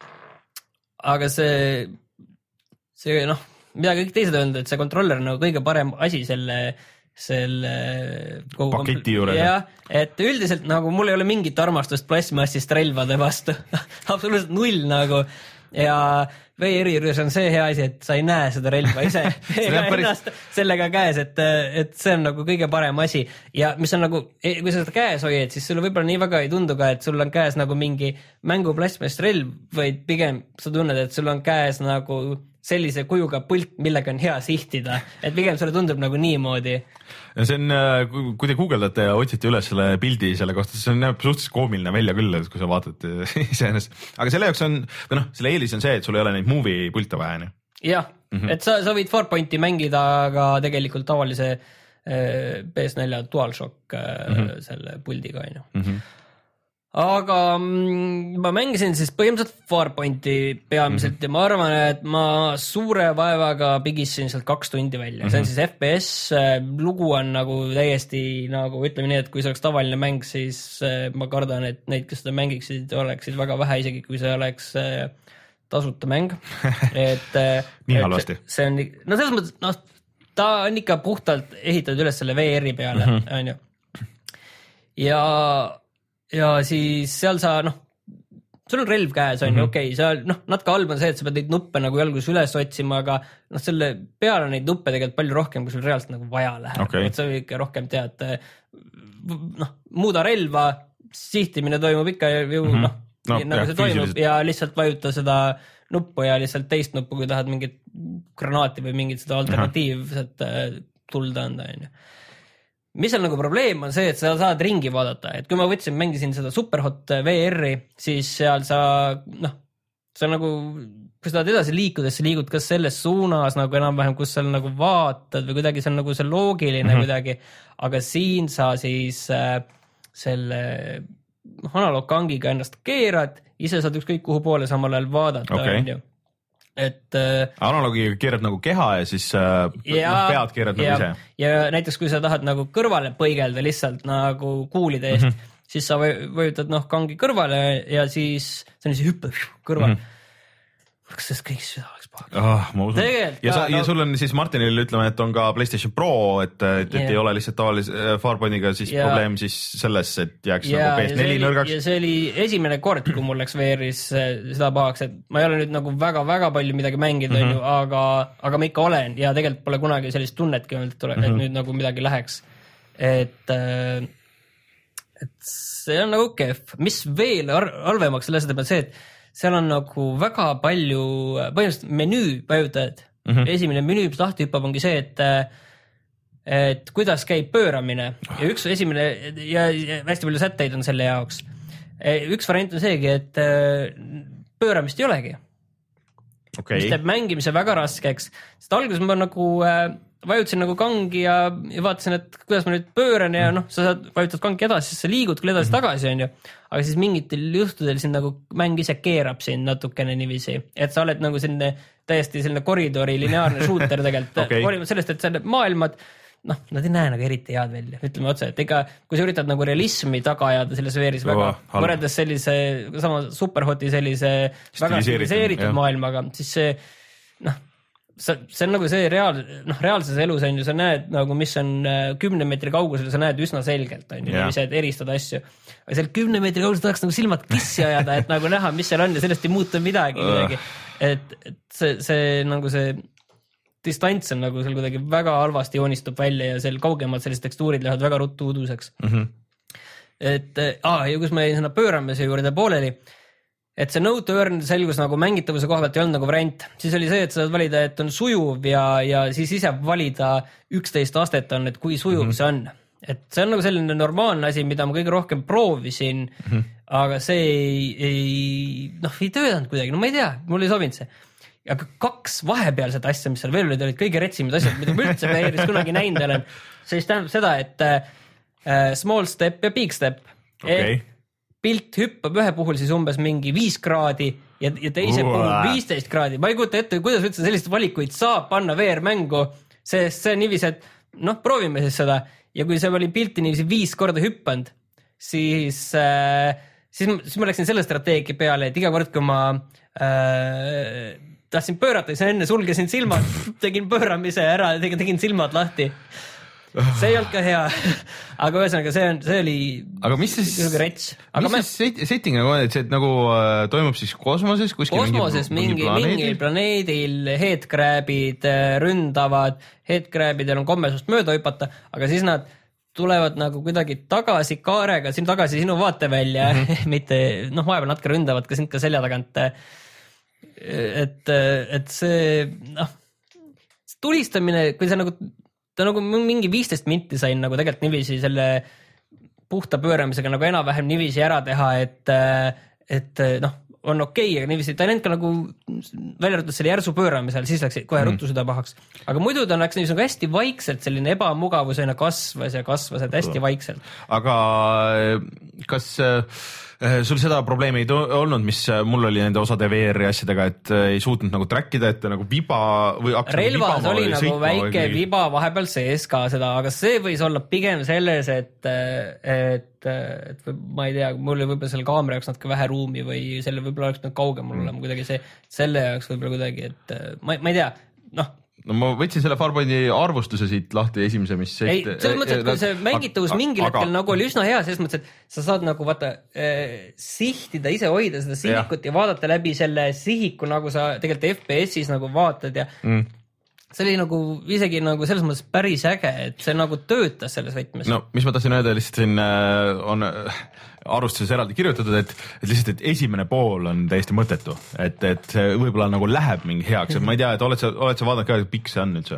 aga see see noh, mida kõik teised öelnud, et see kontroller on nagu kõige parem asi selle, selle kogu paketi juures. Jah, et üldiselt nagu mul ei ole mingit armastust plasmassist relvade vastu. Absoluutselt null nagu. Ja V R-i juures on see hea asi, et sa ei näe seda relva ise ega ennast sellega käes, et, et see on nagu kõige parem asi. Ja mis on nagu, kui sa seda käes hoiad, siis sulle võib-olla nii väga ei tundu ka, et sul on käes nagu mingi mängu plasmast relv, vaid pigem sa tunned, et sul on käes nagu sellise kujuga pult, millega on hea sihtida, et pigem sulle tundub nagu niimoodi. Ja see on, kui te guugeldate ja otsite üles selle pildi selle kohta, see on näeb suhteliselt koomiline välja küll, et kui sa vaatad iseenesest. Aga selle jaoks on, või noh, selle eelis on see, et sul ei ole neid movie pilte vaja. Nii. Jah, mm-hmm. et sa, sa võid Farpointi mängida, aga tegelikult tavalise äh, P S neli DualShock äh, mm-hmm. selle puldiga. Mm-hmm. Aga mm, ma mängisin siis põhimõtteliselt Farpointi peamiselt mm-hmm. ja ma arvan, et ma suure vaevaga pigisin sealt kaks tundi välja. Mm-hmm. See on siis F P S, lugu on nagu täiesti nagu ütleme nii, et kui see oleks tavaline mäng, siis ma kardan, et neid, kes seda mängiksid, oleksid väga vähe, isegi kui see oleks tasuta mäng. Et, nii halvasti. See on, no selles mõttes, no, ta on ikka puhtalt ehitatud üles selle V R-i peale, mm-hmm. on ju. Ja ja siis seal sa, noh, sul on relv käes, on ju, mm-hmm. okei, okay, seal, noh, natuke halb on see, et sa pead neid nuppe nagu jalgus üles otsima, aga noh, selle peale neid nuppe tegelikult palju rohkem, kui sul reaalselt nagu vaja läheb. Okay. Et sa ikka rohkem tead, noh, muuda relva, sihtimine toimub ikka ju, mm-hmm. noh, no, nagu jah, see toimub füüsiliselt. Ja lihtsalt vajuta seda nuppu ja lihtsalt teist nuppu, kui tahad mingit granaati või mingit seda alternatiivset tulda anda, on ju. mis on nagu probleem on see, et sa saad ringi vaadata, et kui ma võtsin, mängisin seda Superhot V R-i, siis seal sa, noh, sa nagu, kui sa tahad edasi liikudes, sa liigud kas selles suunas nagu enam-vähem, kus sa nagu vaatad või kuidagi see on nagu see loogiline mm -hmm. kuidagi, aga siin sa siis äh, selle analoogkangiga ennast keerad, ise saad ükskõik kuhu poole samal ajal vaadata, okay. on ju. Et äh, analoogiga keerad nagu keha ja siis äh, ja, pead keerad ja, nagu ise. Ja näiteks, kui sa tahad nagu kõrvale põigelda lihtsalt nagu kuulide eest, mm -hmm. siis sa vajutad noh kangi kõrvale ja siis see on siis hüppe kõrval. Mm -hmm. kas sellest kõik süda oleks paha? Oh, ma usun. Tegelt, ja, sa, no, ja sul on siis Martinil ütleme, et on ka PlayStation Pro, et, et, yeah. et ei ole lihtsalt tavalise Farpointiga siis yeah. probleem siis selles, et jääks yeah, nagu P S neli nõrgaks. Ja see oli esimene kord, kui mul läks V R-is seda pahaks, et ma ei ole nüüd nagu väga-väga palju midagi mänginud, mm -hmm. ju, aga, aga ma ikka olen ja tegelikult pole kunagi sellist tunnetki olnud, et, mm -hmm. et nüüd nagu midagi läheks. Et, et see on nagu kehv. Mis veel halvemaks selles on see, et seal on nagu väga palju, põhimõtteliselt menüü vajutajad. Mm -hmm. Esimene menüü, mis lahti hüppab, ongi see, et, et kuidas käib pööramine. Ja üks esimene, ja hästi palju sätteid on selle jaoks. Üks variant on seegi, et pööramist ei olegi. Okay. Mis teeb mängimise väga raskeks. Sest alguses ma nagu vajutasin nagu kangi ja, ja vaatasin, et kuidas ma nüüd pööran ja noh, sa saad, vajutad kangi edasi, siis sa liigud küll edasi tagasi, on ju. Aga siis mingitel juhtudel siin nagu mäng ise keerab siin natukene niiviisi, et sa oled nagu selline täiesti selline koridori lineaarne shooter tegelikult. Okay. Hoolimata sellest, et need maailmad, noh, nad ei näe nagu eriti head välja, ütleme otse, et ega kui sa üritad nagu realismi taga ajada selles veeris väga, oh, võrreldes sellise sama Superhoti sellise väga stiliseeritud maailmaga, siis see, noh, see on nagu see reaal, noh, reaalses elus on ju, sa näed nagu, mis on kümne meetri kaugusel, sa näed üsna selgelt, on ju, yeah. mis eristada asju. Aga seal kümne meetri kaugusel tahaks nagu silmad kissi ajada, et nagu näha, mis seal on ja sellest ei muuta midagi. Uh. Et, et see, see nagu see distants on nagu seal kuidagi väga halvasti joonistub välja ja seal kaugemad sellised tekstuurid lähevad väga ruttu uduseks. Mm -hmm. Et, aa, ja kus ma jäin sinna pööramise juurde pooleli, et see no turn selgus nagu mängitavuse koha pealt ei olnud nagu variant. Siis oli see, et sa saad valida, et on sujuv ja, ja siis ise valida üksteist astet on, et kui sujuv mm -hmm. see on. Et see on nagu selline normaalne asi, mida ma kõige rohkem proovisin, mm -hmm. aga see ei, ei, noh, ei töötanud kuidagi, no ma ei tea, mul ei sobinud see. Aga kaks vahepealset asja, mis seal veel olid, olid kõige retsimid asjad, mida ma üldse V R-is kunagi näinud olen. See tähendab seda, et äh, small step ja big step. Okay. Pilt hüppab ühe puhul siis umbes mingi viis kraadi ja, ja teise Uua. puhul viisteist kraadi. Ma ei kujuta ette, kuidas üldse sellised valikuid saab panna V R-mängu, sest see on niiviisi, et noh, proovime siis seda. Ja kui see oli pilti niiviisi viis korda hüppanud, siis, äh, siis, siis ma läksin selle strateegia peale, et iga kord, kui ma äh, tahtsin pöörata, siis enne sulgesin silmad, tegin pööramise ära ja tegin silmad lahti. See ei olnud ka hea, aga ühesõnaga see on, see oli aga mis siis, rets. Aga mis see ma... setting nagu on, et see nagu äh, toimub siis kosmoses? Kosmoses mingi, mingi planeedil, mingi planeedil headcrabid ründavad, headcrabidel on komme sust mööda hüpata, aga siis nad tulevad nagu kuidagi tagasi kaarega, siin tagasi sinu vaatevälja, mm -hmm. mitte, noh, vahepeal natuke ründavad ka sind ka selja tagant. Et, et see, noh, tulistamine, kui see nagu ta nagu mingi viisteist minti sain nagu tegelikult niiviisi selle puhta pööramisega nagu enam-vähem niiviisi ära teha, et, et noh, on okei okay,, aga niiviisi ta ei näinud ka nagu välja arvatud selle järsu pööramisel, siis läks kohe mm. ruttu süda pahaks. Aga muidu ta läks niiviisi nagu hästi vaikselt, selline ebamugavus aina kasvas ja kasvas, et hästi vaikselt. Aga kas sul seda probleemi ei olnud, mis mul oli nende osade V R-i asjadega, et ei suutnud nagu trackida, et nagu viba või relvas oli nagu sõitma, väike või... viba vahepeal sees ka seda, aga see võis olla pigem selles, et, et, et ma ei tea, mul oli võib-olla selle kaamera jaoks natuke vähe ruumi või selle võib-olla oleks pidanud kaugemal olema kuidagi see, selle jaoks võib-olla kuidagi, et ma, ma ei tea, noh. No ma võtsin selle Farpointi arvustuse siit lahti esimese, mis ei, selles mõttes, et kui see mängitavus mingil aga, hetkel nagu oli üsna hea, selles mõttes, et sa saad nagu vaata eh, sihtida, ise hoida seda sihikut ja. ja vaadata läbi selle sihiku, nagu sa tegelikult F P S-is nagu vaatad ja mm. see oli nagu isegi nagu selles mõttes päris äge, et see nagu töötas selles võtmes. No mis ma tahtsin öelda, lihtsalt siin äh, on äh, arvustuses eraldi kirjutatud, et, et lihtsalt, et esimene pool on täiesti mõttetu, et, et see võib-olla nagu läheb mingi heaks, et ma ei tea, et oled sa, oled sa vaadanud ka, et pikk see on nüüd see?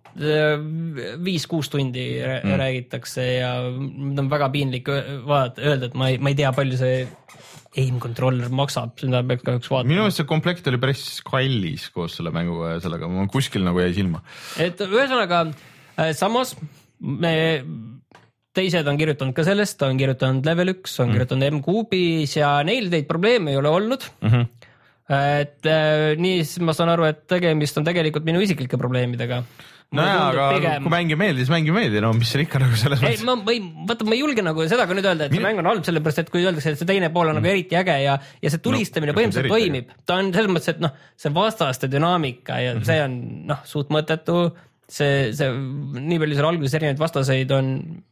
viis-kuus tundi mm. räägitakse ja on väga piinlik vaadata, öelda, et ma ei, ma ei tea, palju see aim controller maksab, seda peaks kahjuks vaatama. Minu meelest see komplekt oli päris kallis koos selle mänguga ja sellega, ma kuskil nagu jäi silma. Et ühesõnaga, samas me teised on kirjutanud ka sellest, on kirjutanud Level üks, on mm. kirjutanud M-Cube'is ja neil teid probleeme ei ole olnud. Mm-hmm. Et äh, nii ma saan aru, et tegemist on tegelikult minu isiklike probleemidega. No jaa, aga pigem... kui mängi meeldis, mängi meeldis, no mis see ikka nagu selles mõttes. Ei, ma, ma, vaata, ma ei julge nagu seda ka nüüd öelda, et see Min... mäng on halb, sellepärast, et kui öeldakse, et see teine pool on mm. nagu eriti äge ja, ja see tulistamine no, põhimõtteliselt toimib. Ta on selles mõttes, et noh, see vastaste dünaamika ja mm-hmm. see on noh, suht mõttetu. See, see nii palju seal alguses erinevaid vastaseid on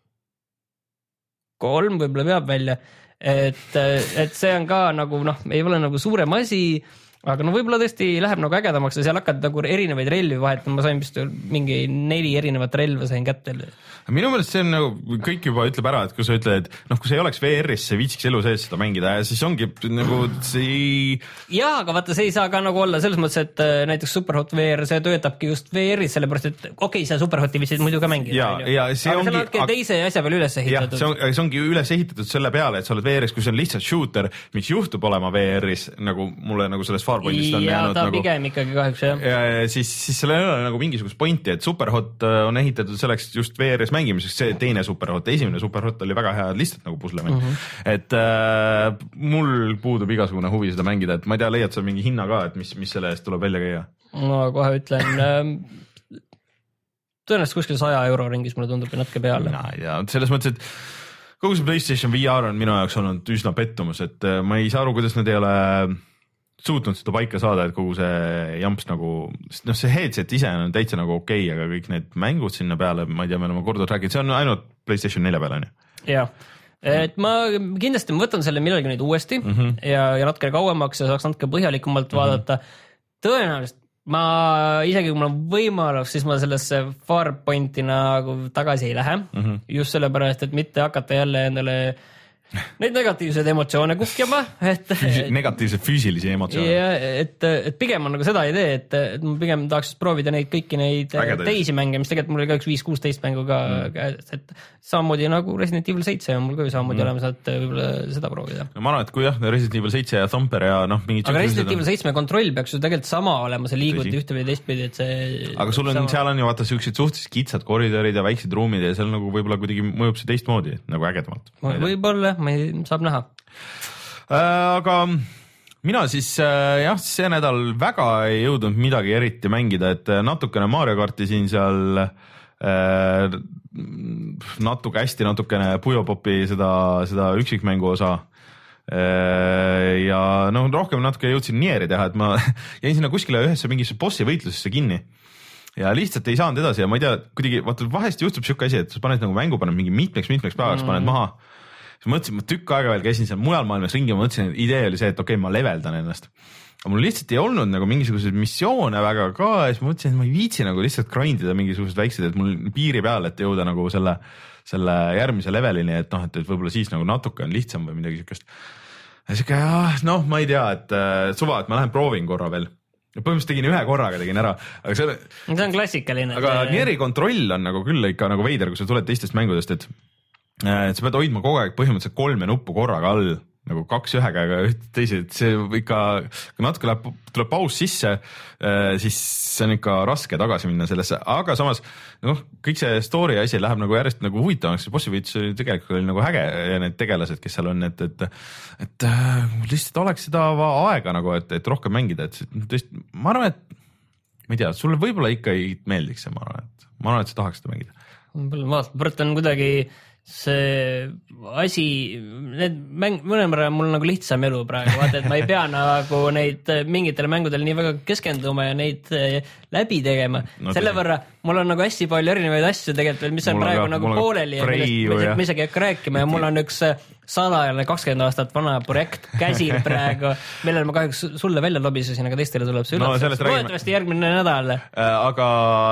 kolm, võib-olla peab välja. Et, et see on ka nagu noh, ei ole nagu suurem asi, aga no võib-olla tõesti läheb nagu ägedamaks ja seal hakkad nagu erinevaid relvi vahetama, ma sain vist mingi neli erinevat relva sain kätte. Minu meelest see on nagu, kõik juba ütleb ära, et kui sa ütled, et noh, kui see ei oleks V R-is, see viitsiks elu sees seda mängida ja siis ongi nagu see... Jaa, aga vaata, see ei saa ka nagu olla selles mõttes, et näiteks Superhot V R, see töötabki just V R-is, sellepärast et okei, okay, see Superhoti viisid muidu ka mängida. Ja, ja see aga ongi... see on aga... teise asja veel üles ehitatud. Ja, see, on, see ongi üles ehitatud selle peale, et sa oled V R-is, kui see on lihtsalt shooter, mis juhtub olema V R-is, nagu mulle nagu selles Farpointist on ja, jäänud ta nagu... pigem ikkagi kahjuks, jah. Ja, ja siis, siis selle ei ole nagu mingisugust pointi, et Superhot on ehitatud selleks just V R-is mängimiseks, see teine Superhot, esimene Superhot oli väga hea lihtsalt nagu puslemäng. Mm -hmm. Et äh, mul puudub igasugune huvi seda mängida, et ma ei tea, leiad sa mingi hinna ka, et mis, mis selle eest tuleb välja käia? No kohe ütlen, äh, tõenäoliselt kuskil saja euro ringis mulle tundub natuke peale. Ja, ja selles mõttes, et kogu see PlayStation V R on minu jaoks olnud üsna pettumus, et äh, ma ei saa aru, kuidas nad ei ole suutnud seda paika saada, et kogu see jamps nagu, noh see headset ise on täitsa nagu okei, okay, aga kõik need mängud sinna peale, ma ei tea, me oleme korduvalt rääkinud, see on ainult PlayStation nelja peale, on ju? Jah, et ma kindlasti ma võtan selle millalgi nüüd uuesti mm -hmm. ja, ja natuke kauemaks ja saaks natuke põhjalikumalt mm -hmm. vaadata. Tõenäoliselt ma isegi kui mul on võimalus, siis ma sellesse Farpointi nagu tagasi ei lähe mm -hmm. just sellepärast, et mitte hakata jälle endale neid negatiivseid emotsioone kuhjama, et Füsi, negatiivseid füüsilisi emotsioone. Ja, et, et pigem on nagu seda idee, et, et ma pigem tahaks proovida neid kõiki neid Ägedes. teisi mänge, mis tegelikult mul oli ka üks viis kuusteist mängu ka mm., et samamoodi nagu Resident Evil seitse on mul ka ju samamoodi mm. olemas, et võib-olla seda proovida. No ma arvan, et kui jah, Resident Evil seitse ja Thumper ja noh, mingid aga Resident Evil seitse kontroll peaks ju tegelikult sama olema, see liiguti ühte või teistpidi, et see aga sul on, sama... seal on ju vaata siuksed suhteliselt kitsad koridorid ja väiksed ruumid ja seal nagu võib-olla kuidagi mõjub see teistmoodi, nagu ägedamalt. Võib-olla ma ei, saab näha äh,. Aga mina siis äh, jah, see nädal väga ei jõudnud midagi eriti mängida, et natukene Mario karti siin seal äh, natuke hästi natukene Puyopopi seda, seda üksikmängu osa äh, ja noh, rohkem natuke jõudsin Nieri teha, et ma jäin sinna kuskile ühesse mingisse bossi võitlusesse kinni ja lihtsalt ei saanud edasi ja ma ei tea, kuidagi vaata vahest juhtub siuke asi, et sa paned nagu mängu, paned mingi mitmeks-mitmeks päevaks mm. paned maha. Siis mõtlesin, ma tükk aega veel käisin seal mujal maailmas ringi ja ma mõtlesin, et idee oli see, et okei okay,, ma leveldan ennast. Aga mul lihtsalt ei olnud nagu mingisuguseid missioone väga ka ja siis ma mõtlesin, et ma ei viitsi nagu lihtsalt grindida mingisugused väiksed, et mul piiri peal, et jõuda nagu selle, selle järgmise levelini, et noh, et, et võib-olla siis nagu natuke on lihtsam või midagi siukest. Ja siuke, noh, ma ei tea, et äh, suva, et ma lähen proovin korra veel. Ja põhimõtteliselt tegin ühe korraga, tegin ära. Aga see, see on klassikaline. Aga see... Nieri kontroll on nagu küll ikka nagu veider, kui sa tuled teistest mängudest, et et sa pead hoidma kogu aeg põhimõtteliselt kolme nuppu korraga all, nagu kaks ühe käega ja üht teise, et see ikka, kui natuke läheb, tuleb paus sisse, siis see on ikka raske tagasi minna sellesse, aga samas noh, kõik see story asi läheb nagu järjest nagu huvitavaks, see bossivõitlus oli tegelikult oli nagu äge ja need tegelased, kes seal on, et, et, et lihtsalt oleks seda aega nagu, et, et rohkem mängida, et tõesti, ma arvan, et ma ei tea, sulle võib-olla ikka ei meeldiks see, ma arvan, et ma arvan, et sa tahaks seda mängida. Ma vaatan kuidagi see asi, need mäng, mõnemõra mul nagu lihtsam elu praegu, vaata, et ma ei pea nagu neid mingitele mängudele nii väga keskenduma ja neid läbi tegema. No, selle võrra mul on nagu hästi palju erinevaid asju tegelikult, mis on praegu ka, nagu pooleli ja millest ma isegi ei hakka rääkima ja mul on üks salajane kakskümmend aastat vana projekt käsil praegu, millele ma kahjuks sulle välja lobisesin, aga teistele tuleb see üllatus. No, loetvasti järgmine nädal. Aga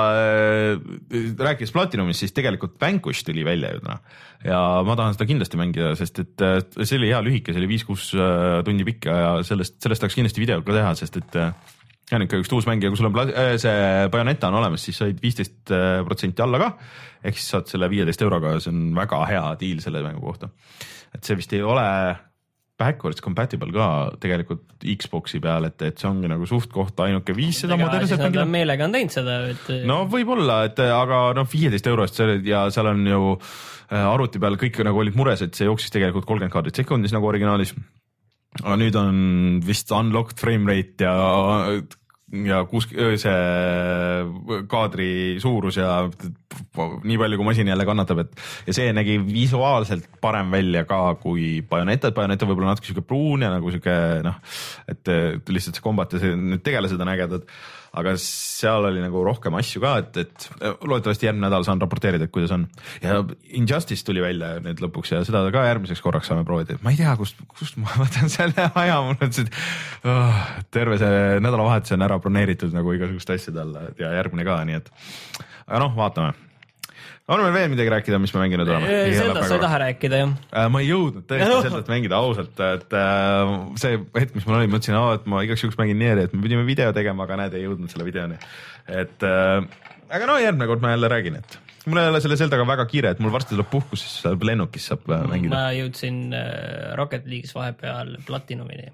rääkides Platinumist, siis tegelikult Vanquish tuli välja jõudna ja ma tahan seda kindlasti mängida, sest et see oli hea lühike, see oli viis kuus tundi pikk ja sellest, sellest tahaks kindlasti videot ka teha, sest et ja nüüd üks uus mäng ja kui sul on see Bayonetta on olemas, siis said viisteist protsenti alla ka, ehk siis saad selle viieteist euroga, see on väga hea diil selle mängu kohta. Et see vist ei ole backwards compatible ka tegelikult Xboxi peal, et, et see ongi nagu suht koht ainuke viis seda modernset mängida. Meelega on teinud seda. Et... No võib-olla, et aga no viieteist eurost ja seal on ju arvuti peal kõik nagu olid mures, et see jooksis tegelikult kolmkümmend kaadrit sekundis nagu originaalis. Aga nüüd on vist unlocked frame rate ja ja kus see kaadri suurus ja nii palju kui masin jälle kannatab, et ja see nägi visuaalselt parem välja ka kui Bayonetta, et Bayonetta võib-olla natuke siuke pruun ja nagu siuke noh, et lihtsalt see kombat ja see, need tegelased on ägedad, aga seal oli nagu rohkem asju ka, et, et loodetavasti järgmine nädal saan raporteerida, et kuidas on. Ja Injustice tuli välja nüüd lõpuks ja seda ka järgmiseks korraks saame proovida. Ma ei tea, kust, kust ma võtan selle aja, mul on see, oh, terve see nädalavahetus on ära broneeritud nagu igasugust asjade alla ja järgmine ka, nii et aga noh, vaatame. On meil veel midagi rääkida, mis me mänginud oleme? Zelda sa ei taha rääkida, jah? Ma ei jõudnud tõesti Zeldat mängida ausalt, et see hetk, mis mul oli, mõtlesin, et ma igaks juhuks mängin nii, et me pidime video tegema, aga näed, ei jõudnud selle videoni. Et, aga no järgmine kord ma jälle räägin, et mul ei ole selle Zeldaga väga kiire, et mul varsti tuleb puhkus, siis lennukis saab mängida. Ma jõudsin Rocket League'is vahepeal Platinumini,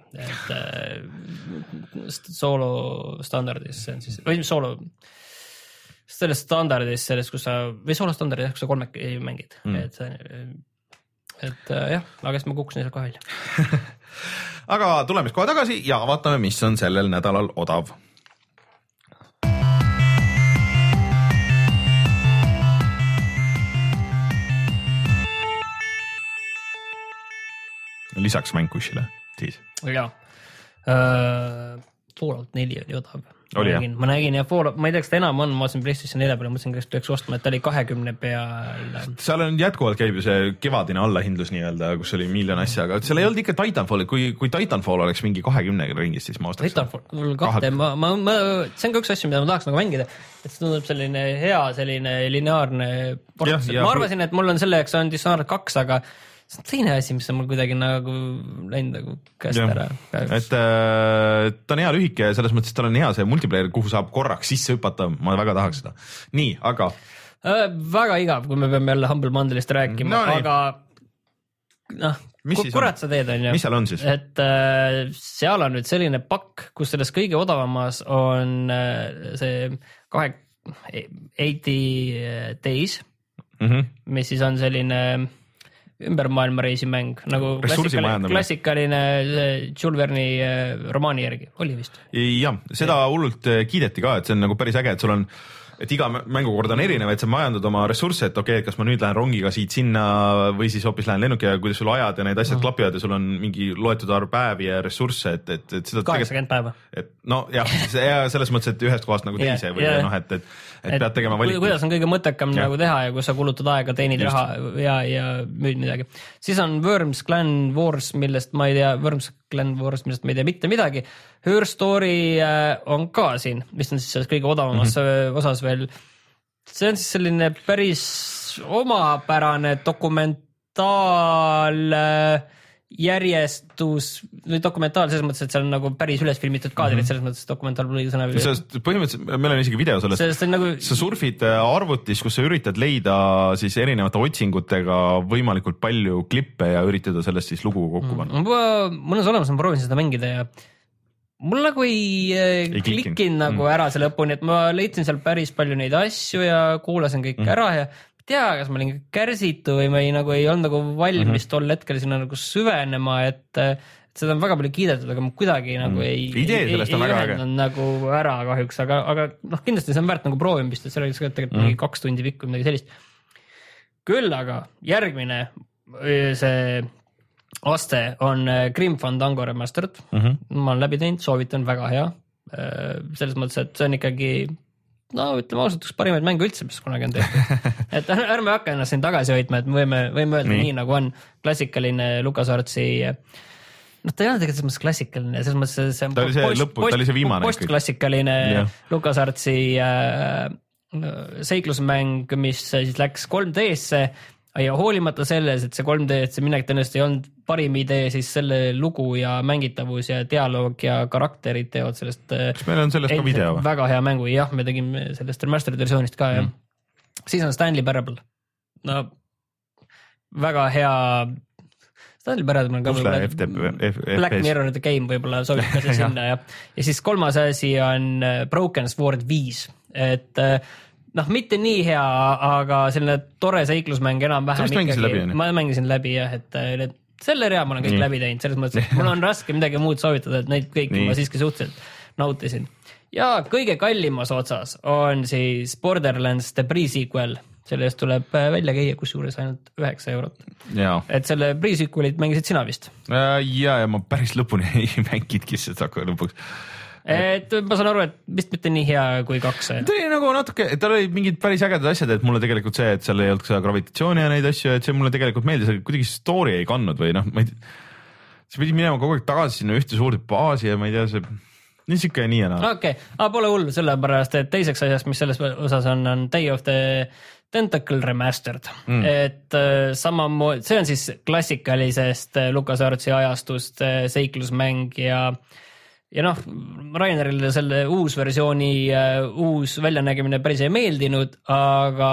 et soolo standardis, see on siis, või soolo selles standardis, selles, kus sa, või soolo standardis, kus sa kolmek ei mängid. Mm. Et, et jah, aga siis ma kukkusin seal kohe välja. Aga tuleme kohe tagasi ja vaatame, mis on sellel nädalal odav. Lisaks Mängushile, siis. Jaa. Uh, Fallout neli oli odav. Oli, ma, nägin, ma nägin ja Fallout, ma ei tea, kas ta enam on, ma olen PlayStation nelja peale, mõtlesin, kas peaks ostma, et ta oli kahekümne peal. Seal on jätkuvalt käib ju see kevadine allahindlus nii-öelda, kus oli miljon asja, aga seal ei olnud ikka Titanfall, kui, kui Titanfall oleks mingi kahekümne ringis, siis ma ostaks. Titanfall, kahte, ma, ma, ma, see on ka üks asju, mida ma tahaks nagu mängida, et see tundub selline hea, selline lineaarne ports. Ma arvasin, et mul on selle jaoks on Dishonored kaks, aga see on teine asi, mis on mul kuidagi nagu läinud nagu käest ära. Et äh, ta on hea lühike ja selles mõttes, et tal on hea see multiplayer, kuhu saab korraks sisse hüpata, ma väga tahaks seda. Nii, aga... Äh, väga igav, kui me peame jälle Humble Bundle'ist rääkima, no, aga noh, kurat sa teed on ju. Mis seal on siis? Et äh, seal on nüüd selline pakk, kus selles kõige odavamas on äh, see kahe eighty days, mm-hmm. mis siis on selline... ümber maailma reisimäng, nagu klassikaline, klassikaline Jules Verne'i romaani järgi, oli vist? Jah, seda hullult kiideti ka, et see on nagu päris äge, et sul on, et iga mängukord on erinev, et sa majandad oma ressursse, et okei, okay, kas ma nüüd lähen rongiga siit sinna või siis hoopis lähen lennuki ja kuidas sul ajad ja need asjad uh-huh. klapivad ja sul on mingi loetud arv päevi ja ressursse, et, et, et seda kaheksakümmend päeva. Et, no jah, selles mõttes, et ühest kohast nagu teise yeah, või yeah. noh, et, et, et, et pead tegema valikud. Kuidas on kõige mõttekam yeah. nagu teha ja kus sa kulutad aega, teenid Just. raha ja, ja müüd midagi. Siis on Worms Clan Wars, millest ma ei tea, Worms Clan Wars, millest ma ei tea mitte midagi. Her Story on ka siin, mis on siis kõige odavamas mm-hmm. osas veel. See on siis selline päris omapärane dokumentaal järjestus või dokumentaal selles mõttes, et seal on nagu päris üles filmitud kaadrid, mm-hmm. selles mõttes dokumentaal pole õige sõna. Põhimõtteliselt, meil on isegi video sellest, sellest nagu... sa surfid arvutis, kus sa üritad leida siis erinevate otsingutega võimalikult palju klippe ja üritada sellest siis lugu kokku panna. Mm-hmm. Mõnes olemas, ma proovin seda mängida ja mul nagu ei, ei klikkinud nagu mm. ära see lõpuni, et ma leidsin seal päris palju neid asju ja kuulasin kõik mm. ära ja tea, kas ma olin kärsitu või ma ei, nagu, ei olnud nagu valmis mm-hmm. tol hetkel sinna nagu süvenema, et, et seda on väga palju kiidetud, aga ma kuidagi mm. nagu ei, idee sellest on väga äge. Nagu ära kahjuks, aga, aga noh, kindlasti see on väärt nagu proovimist, et see oli tegelikult mm. mingi kaks tundi pikku midagi sellist. Küll aga järgmine see aste on Grim Fandango Remastered, mm-hmm. ma olen läbi teinud, soovitan, väga hea. Selles mõttes, et see on ikkagi, no ütleme ausalt, üks parimaid mänge üldse, mis kunagi on tehtud. Et ärme hakka ennast siin tagasi hoidma, et võime, võime öelda nii. nii nagu on klassikaline LucasArtsi, noh ta ei ole tegelikult selles mõttes klassikaline, selles mõttes see on ta oli see post, lõpu, ta oli see viimane postklassikaline yeah. LucasArtsi äh, seiklusmäng, mis siis läks kolm D-sse ja hoolimata selles, et see kolm D, et see minek tõenäoliselt ei olnud parim idee, siis selle lugu ja mängitavus ja dialoog ja karakterid teevad sellest. Kas meil on sellest ka video või? Väga hea mängu, jah, me tegime sellest remastered versioonist ka, jah. Mm. Siis on Stanley Parable. No väga hea Stanley Parable on ka võib-olla F T P, Black Mirror the Game võib-olla sobib ka see sinna, jah. Ja siis kolmas asi on Broken Sword viis, et noh, mitte nii hea, aga selline tore seiklusmäng enam vähem. Sa vist mängisid läbi, ma mängisin läbi, jah, et need, selle rea ma olen kõik nii läbi teinud, selles mõttes, et mul on raske midagi muud soovitada, et neid kõiki nii ma siiski suhteliselt nautisin. Ja kõige kallimas otsas on siis Borderlands The Pre-Sequel, selle eest tuleb välja käia, kus juures ainult üheksa eurot. Ja. Et selle Pre-Sequelit mängisid sina vist? Ja, ja ma päris lõpuni ei mängidki seda lõpuks. Et ma saan aru, et vist mitte nii hea kui kaks. Ta oli nagu natuke, tal oli mingid päris ägedad asjad, et mulle tegelikult see, et seal ei olnud seda gravitatsiooni ja neid asju, et see mulle tegelikult meeldis, aga kuidagi story ei kannud või noh, ma ei tea, see pidi minema kogu aeg tagasi sinna ühte suurde baasi ja ma ei tea, see nii siuke nii ja naa. Okei, okay. aga pole hull sellepärast, et teiseks asjast, mis selles osas on, on Day of the Tentacle Remastered, mm. et uh, samamoodi, see on siis klassikalisest LucasArtsi ajastust seiklusmäng ja ja noh, Rainerile selle uus versiooni uh, uus väljanägemine päris ei meeldinud, aga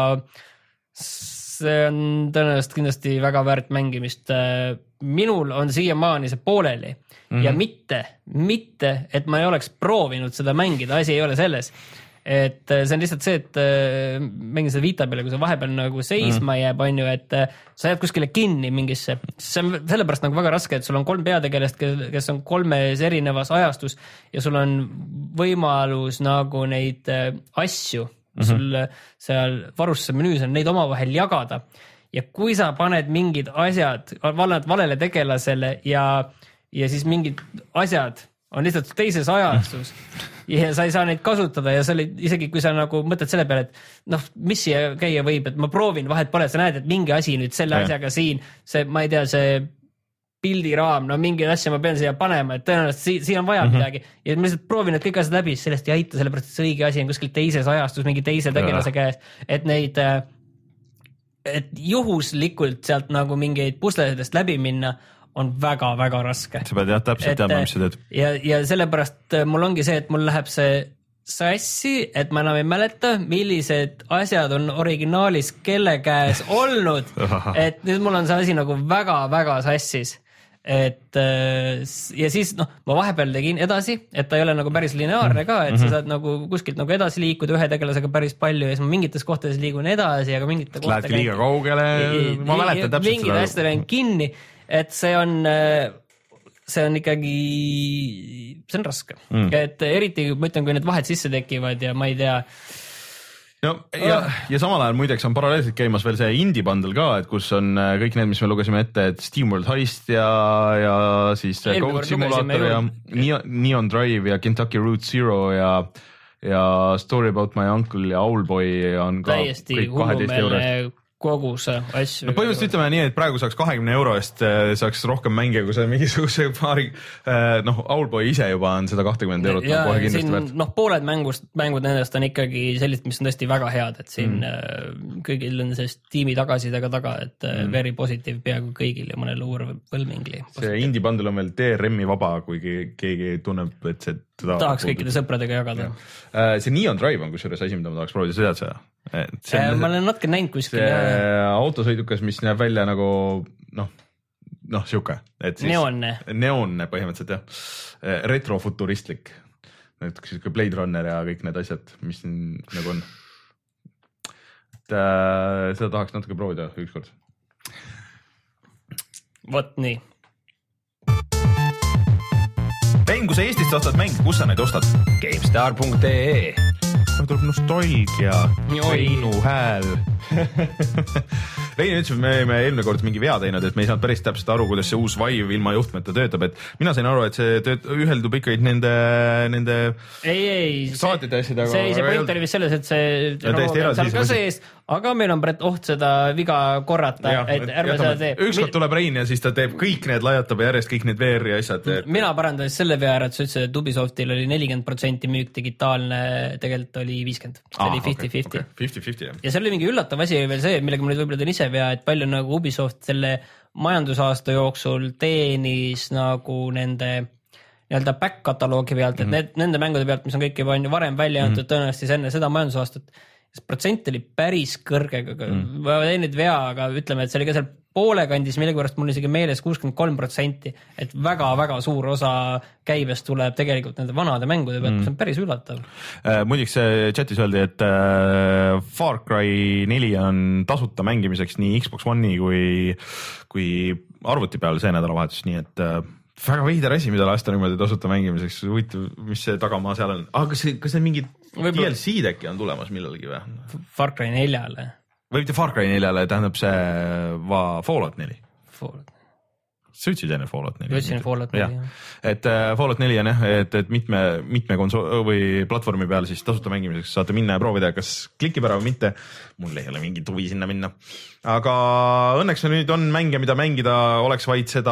see on tõenäoliselt kindlasti väga väärt mängimist. Minul on siiamaani see pooleli mm-hmm. ja mitte, mitte, et ma ei oleks proovinud seda mängida, asi ei ole selles. Et see on lihtsalt see, et mängin seda Vita peale, kui see vahepeal nagu seisma mm. jääb, on ju, et sa jääd kuskile kinni mingisse. See on sellepärast nagu väga raske, et sul on kolm peategelest, kes on kolmes erinevas ajastus ja sul on võimalus nagu neid asju, mm-hmm. sul seal varusse menüüs on neid omavahel jagada. Ja kui sa paned mingid asjad, valad valele tegelasele ja, ja siis mingid asjad on lihtsalt teises ajastus ja sa ei saa neid kasutada ja sa olid, isegi kui sa nagu mõtled selle peale, et noh, mis siia käia võib, et ma proovin vahet pole, sa näed, et mingi asi nüüd selle ja. asjaga siin, see, ma ei tea, see pildiraam, no mingi asja ma pean siia panema, et tõenäoliselt siin, siin on vaja mm-hmm. midagi ja ma lihtsalt proovin need kõik asjad läbi, sellest ei aita, sellepärast, et see õige asi on kuskil teises ajastus, mingi teise tegelase käes, et neid, et juhuslikult sealt nagu mingeid puslesidest läbi minna on väga-väga raske. Sa pead jah täpselt teadma, mis sa teed. Ja, ja sellepärast mul ongi see, et mul läheb see sassi, et ma enam ei mäleta, millised asjad on originaalis kelle käes olnud, et nüüd mul on see asi nagu väga-väga sassis. Et ja siis noh, ma vahepeal tegin edasi, et ta ei ole nagu päris lineaarne ka, et mm-hmm. sa saad nagu kuskilt nagu edasi liikuda ühe tegelasega päris palju ja siis ma mingites kohtades liigun edasi, aga mingite kohtades lähed liiga kaugele, ma mäletan täpselt mingid seda. Mingid asjad on kinni, et see on, see on ikkagi, see on raske. Mm. Et eriti, ma ütlen, kui need vahed sisse tekivad ja ma ei tea. No, ja, ja samal ajal muideks on paralleelselt käimas veel see indie bundle ka, et kus on kõik need, mis me lugesime ette, et SteamWorld Heist ja, ja siis Code Simulator ja Neon Drive ja Kentucky Route Zero ja, ja Story About My Uncle ja Owlboy on ka täiesti kõik kaheteist eurost. Kogus asju. No põhimõtteliselt ütleme nii, et praegu saaks kahekümne euro eest saaks rohkem mänge, kui see mingisuguse paari, noh, Owlboy ise juba on seda kakskümmend eurot ja kohe kindlasti siin, väärt. Noh, pooled mängust, mängud nendest on ikkagi sellised, mis on tõesti väga head, et siin mm. kõigil on see tiimi tagasidega taga, et mm. very positive peaaegu kõigil ja mõnel uur põlmingli. See indie bundle on veel D R M-i vaba, kui keegi tunneb, et see tahaks kõikide sõpradega jagada. See Neon Drive on kusjuures asi, mida ma tahaks proovida, seda seda. See on, ma olen natuke näinud kuskil. See autosõidukas, mis näeb välja nagu noh, noh siuke. Neonne. Neonne põhimõtteliselt jah. Retrofuturistlik. Siuke Blade Runner ja kõik need asjad, mis nagu on. Et, äh, seda tahaks natuke proovida ükskord. Vot nii. Mäng, kui sa Eestist ostad mäng, kus sa neid ostad? GameStar punkt ee tuleb nostalgia, Reinu hääl. Rein ütles, et me olime eelmine kord mingi vea teinud, et me ei saanud päris täpselt aru, kuidas see uus Vive ilma juhtmeta töötab, et mina sain aru, et see tööt, üheldub ikkagi nende, nende ei, ei, saatide asjadega. See, see point oli vist selles, et see seal ka sees, aga meil on Brett oht seda viga korrata, ja, et ärme seda tee. Ükskord tuleb Rein ja siis ta teeb kõik need, lajatab järjest kõik need V R-i asjad. Et... mina parandan selle vea ära, et sa ütlesid, et Ubisoftil oli nelikümmend protsenti müük digitaalne, tegelikult oli viiskümmend. See ah, oli viiskümmend viiskümmend. Okay, viiskümmend viiskümmend, jah. Ja see oli mingi üllatav asi veel see, millega ma nüüd võib-olla teen ise vea, et palju nagu Ubisoft selle majandusaasta jooksul teenis nagu nende nii-öelda back-kataloogi pealt, et mm -hmm. need, nende mängude pealt, mis on kõik juba on varem välja antud mm -hmm. tõenäoliselt enne seda majandusaastat, protsent oli päris kõrge, aga mm -hmm. ma teen nüüd vea, aga ütleme, et see oli ka seal poole kandis, millegipärast mul isegi meeles kuuskümmend kolm protsenti, et väga-väga suur osa käibest tuleb tegelikult nende vanade mängude pealt, mis mm. on päris üllatav. Äh, muiduks chatis öeldi, et äh, Far Cry neli on tasuta mängimiseks nii Xbox One'i kui, kui arvuti peal see nädalavahetus, nii et äh, väga veider asi, mida lasta niimoodi tasuta mängimiseks, huvitav, mis see tagamaa seal on. Ah, kas see, kas see mingid D L C-d äkki on tulemas millalgi või? Far Cry neljale. Või mitte Far Cry neljale, tähendab see va Fallout neli. Fallout. sa ütlesid enne Fallout neli. ütlesin Fallout neli, jah. Et äh, Fallout neli on jah, et, et mitme, mitme konsool või platvormi peal siis tasuta mängimiseks saate minna ja proovida, kas klikib ära või mitte. Mul ei ole mingit huvi sinna minna. Aga õnneks nüüd on mänge, mida mängida, oleks vaid seda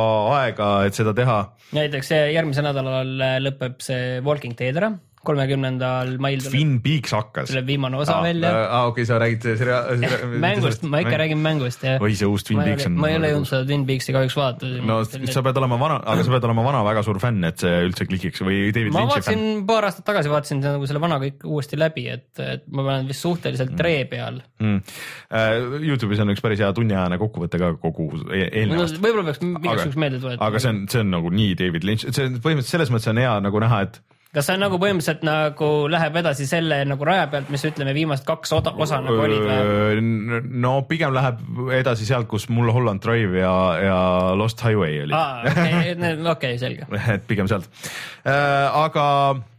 aega, et seda teha. Näiteks järgmise nädalal lõpeb see Walking Dead ära. kolmekümnendal mail tuleb. Twin Peaks hakkas. Tuleb viimane osa ah, välja. Ah, okei, okay, sa räägid seria... mängust, ma ikka räägin mängust. Ja. Oi, see uus Twin Peaks on... Ma ei ole jõudnud seda Twin Peaksi kahjuks vaadata. No sa pead olema vana, aga sa pead olema vana väga suur fänn, et see üldse klikiks või David ma Lynch'i vaatasin fänn. Paar aastat tagasi vaatasin nagu selle vana kõik uuesti läbi, et, et ma olen vist suhteliselt mm. tree peal. Mm. Uh, YouTube'is on üks päris hea tunniajane kokkuvõte ka kogu eelnevast. No, võib-olla peaks mingisugust meelde tuletama. Aga see on, see on nagu nii David Lynch, see on põhimõtteliselt selles mõttes on hea nagu näha, et kas see on nagu põhimõtteliselt nagu läheb edasi selle nagu raja pealt, mis ütleme viimased kaks osa, osa nagu olid või? No pigem läheb edasi sealt, kus Mulholland Drive ja, ja Lost Highway oli. Aa, okei, okay, okay, selge. Et pigem sealt. Äh, aga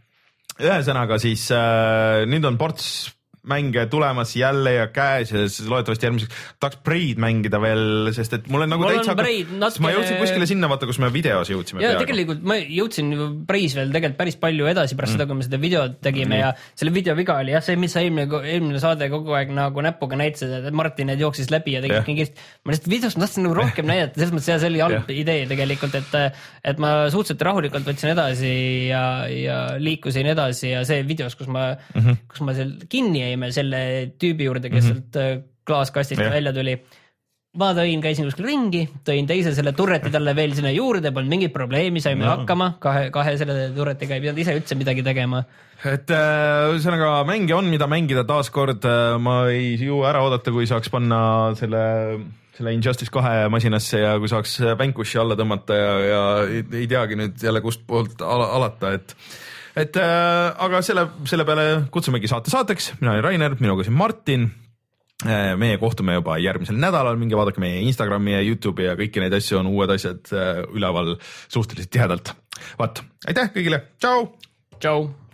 ühesõnaga siis äh, nüüd on ports mänge tulemas jälle ja käes ja loodetavasti järgmiseks tahaks Braid mängida veel, sest et mul on nagu mul täitsa on Braid, natuke... ma jõudsin kuskile sinna vaata, kus me videos jõudsime. Ja tegelikult ma jõudsin Braid's veel tegelikult päris palju edasi pärast mm. seda, kui me seda videot tegime mm. ja selle video viga oli jah, see, mis sa eelmine, eelmine saade kogu aeg nagu näpuga näitasid, et Martin need jooksis läbi ja tegid yeah. kiiresti. Ma lihtsalt videos ma tahtsin nagu rohkem näidata, selles mõttes see oli halb yeah. idee tegelikult, et, et ma suhteliselt rahulikult võtsin edasi ja, ja liikusin edasi ja see videos, kus ma, mm -hmm. kus ma seal kinni jäime selle tüübi juurde, kes mm -hmm. sealt klaaskastist yeah. välja tuli. Ma tõin, käisin kuskil ringi, tõin teise selle turreti talle veel sinna juurde, polnud mingit probleemi, saime no. hakkama, kahe, kahe selle turretiga ei pidanud ise üldse midagi tegema. Et ühesõnaga mänge on, mida mängida taaskord, ma ei jõua ära oodata, kui saaks panna selle selle Injustice kahe masinasse ja kui saaks Vanquishi alla tõmmata ja, ja ei, ei teagi nüüd jälle kust poolt ala, alata, et et äh, aga selle, selle peale kutsumegi saate saateks, mina olen Rainer, minuga siin Martin. Meie kohtume juba järgmisel nädalal, minge vaadake meie Instagrami ja YouTube'i ja kõiki neid asju on uued asjad üleval suhteliselt tihedalt. Vaat, aitäh kõigile, tšau! Tšau!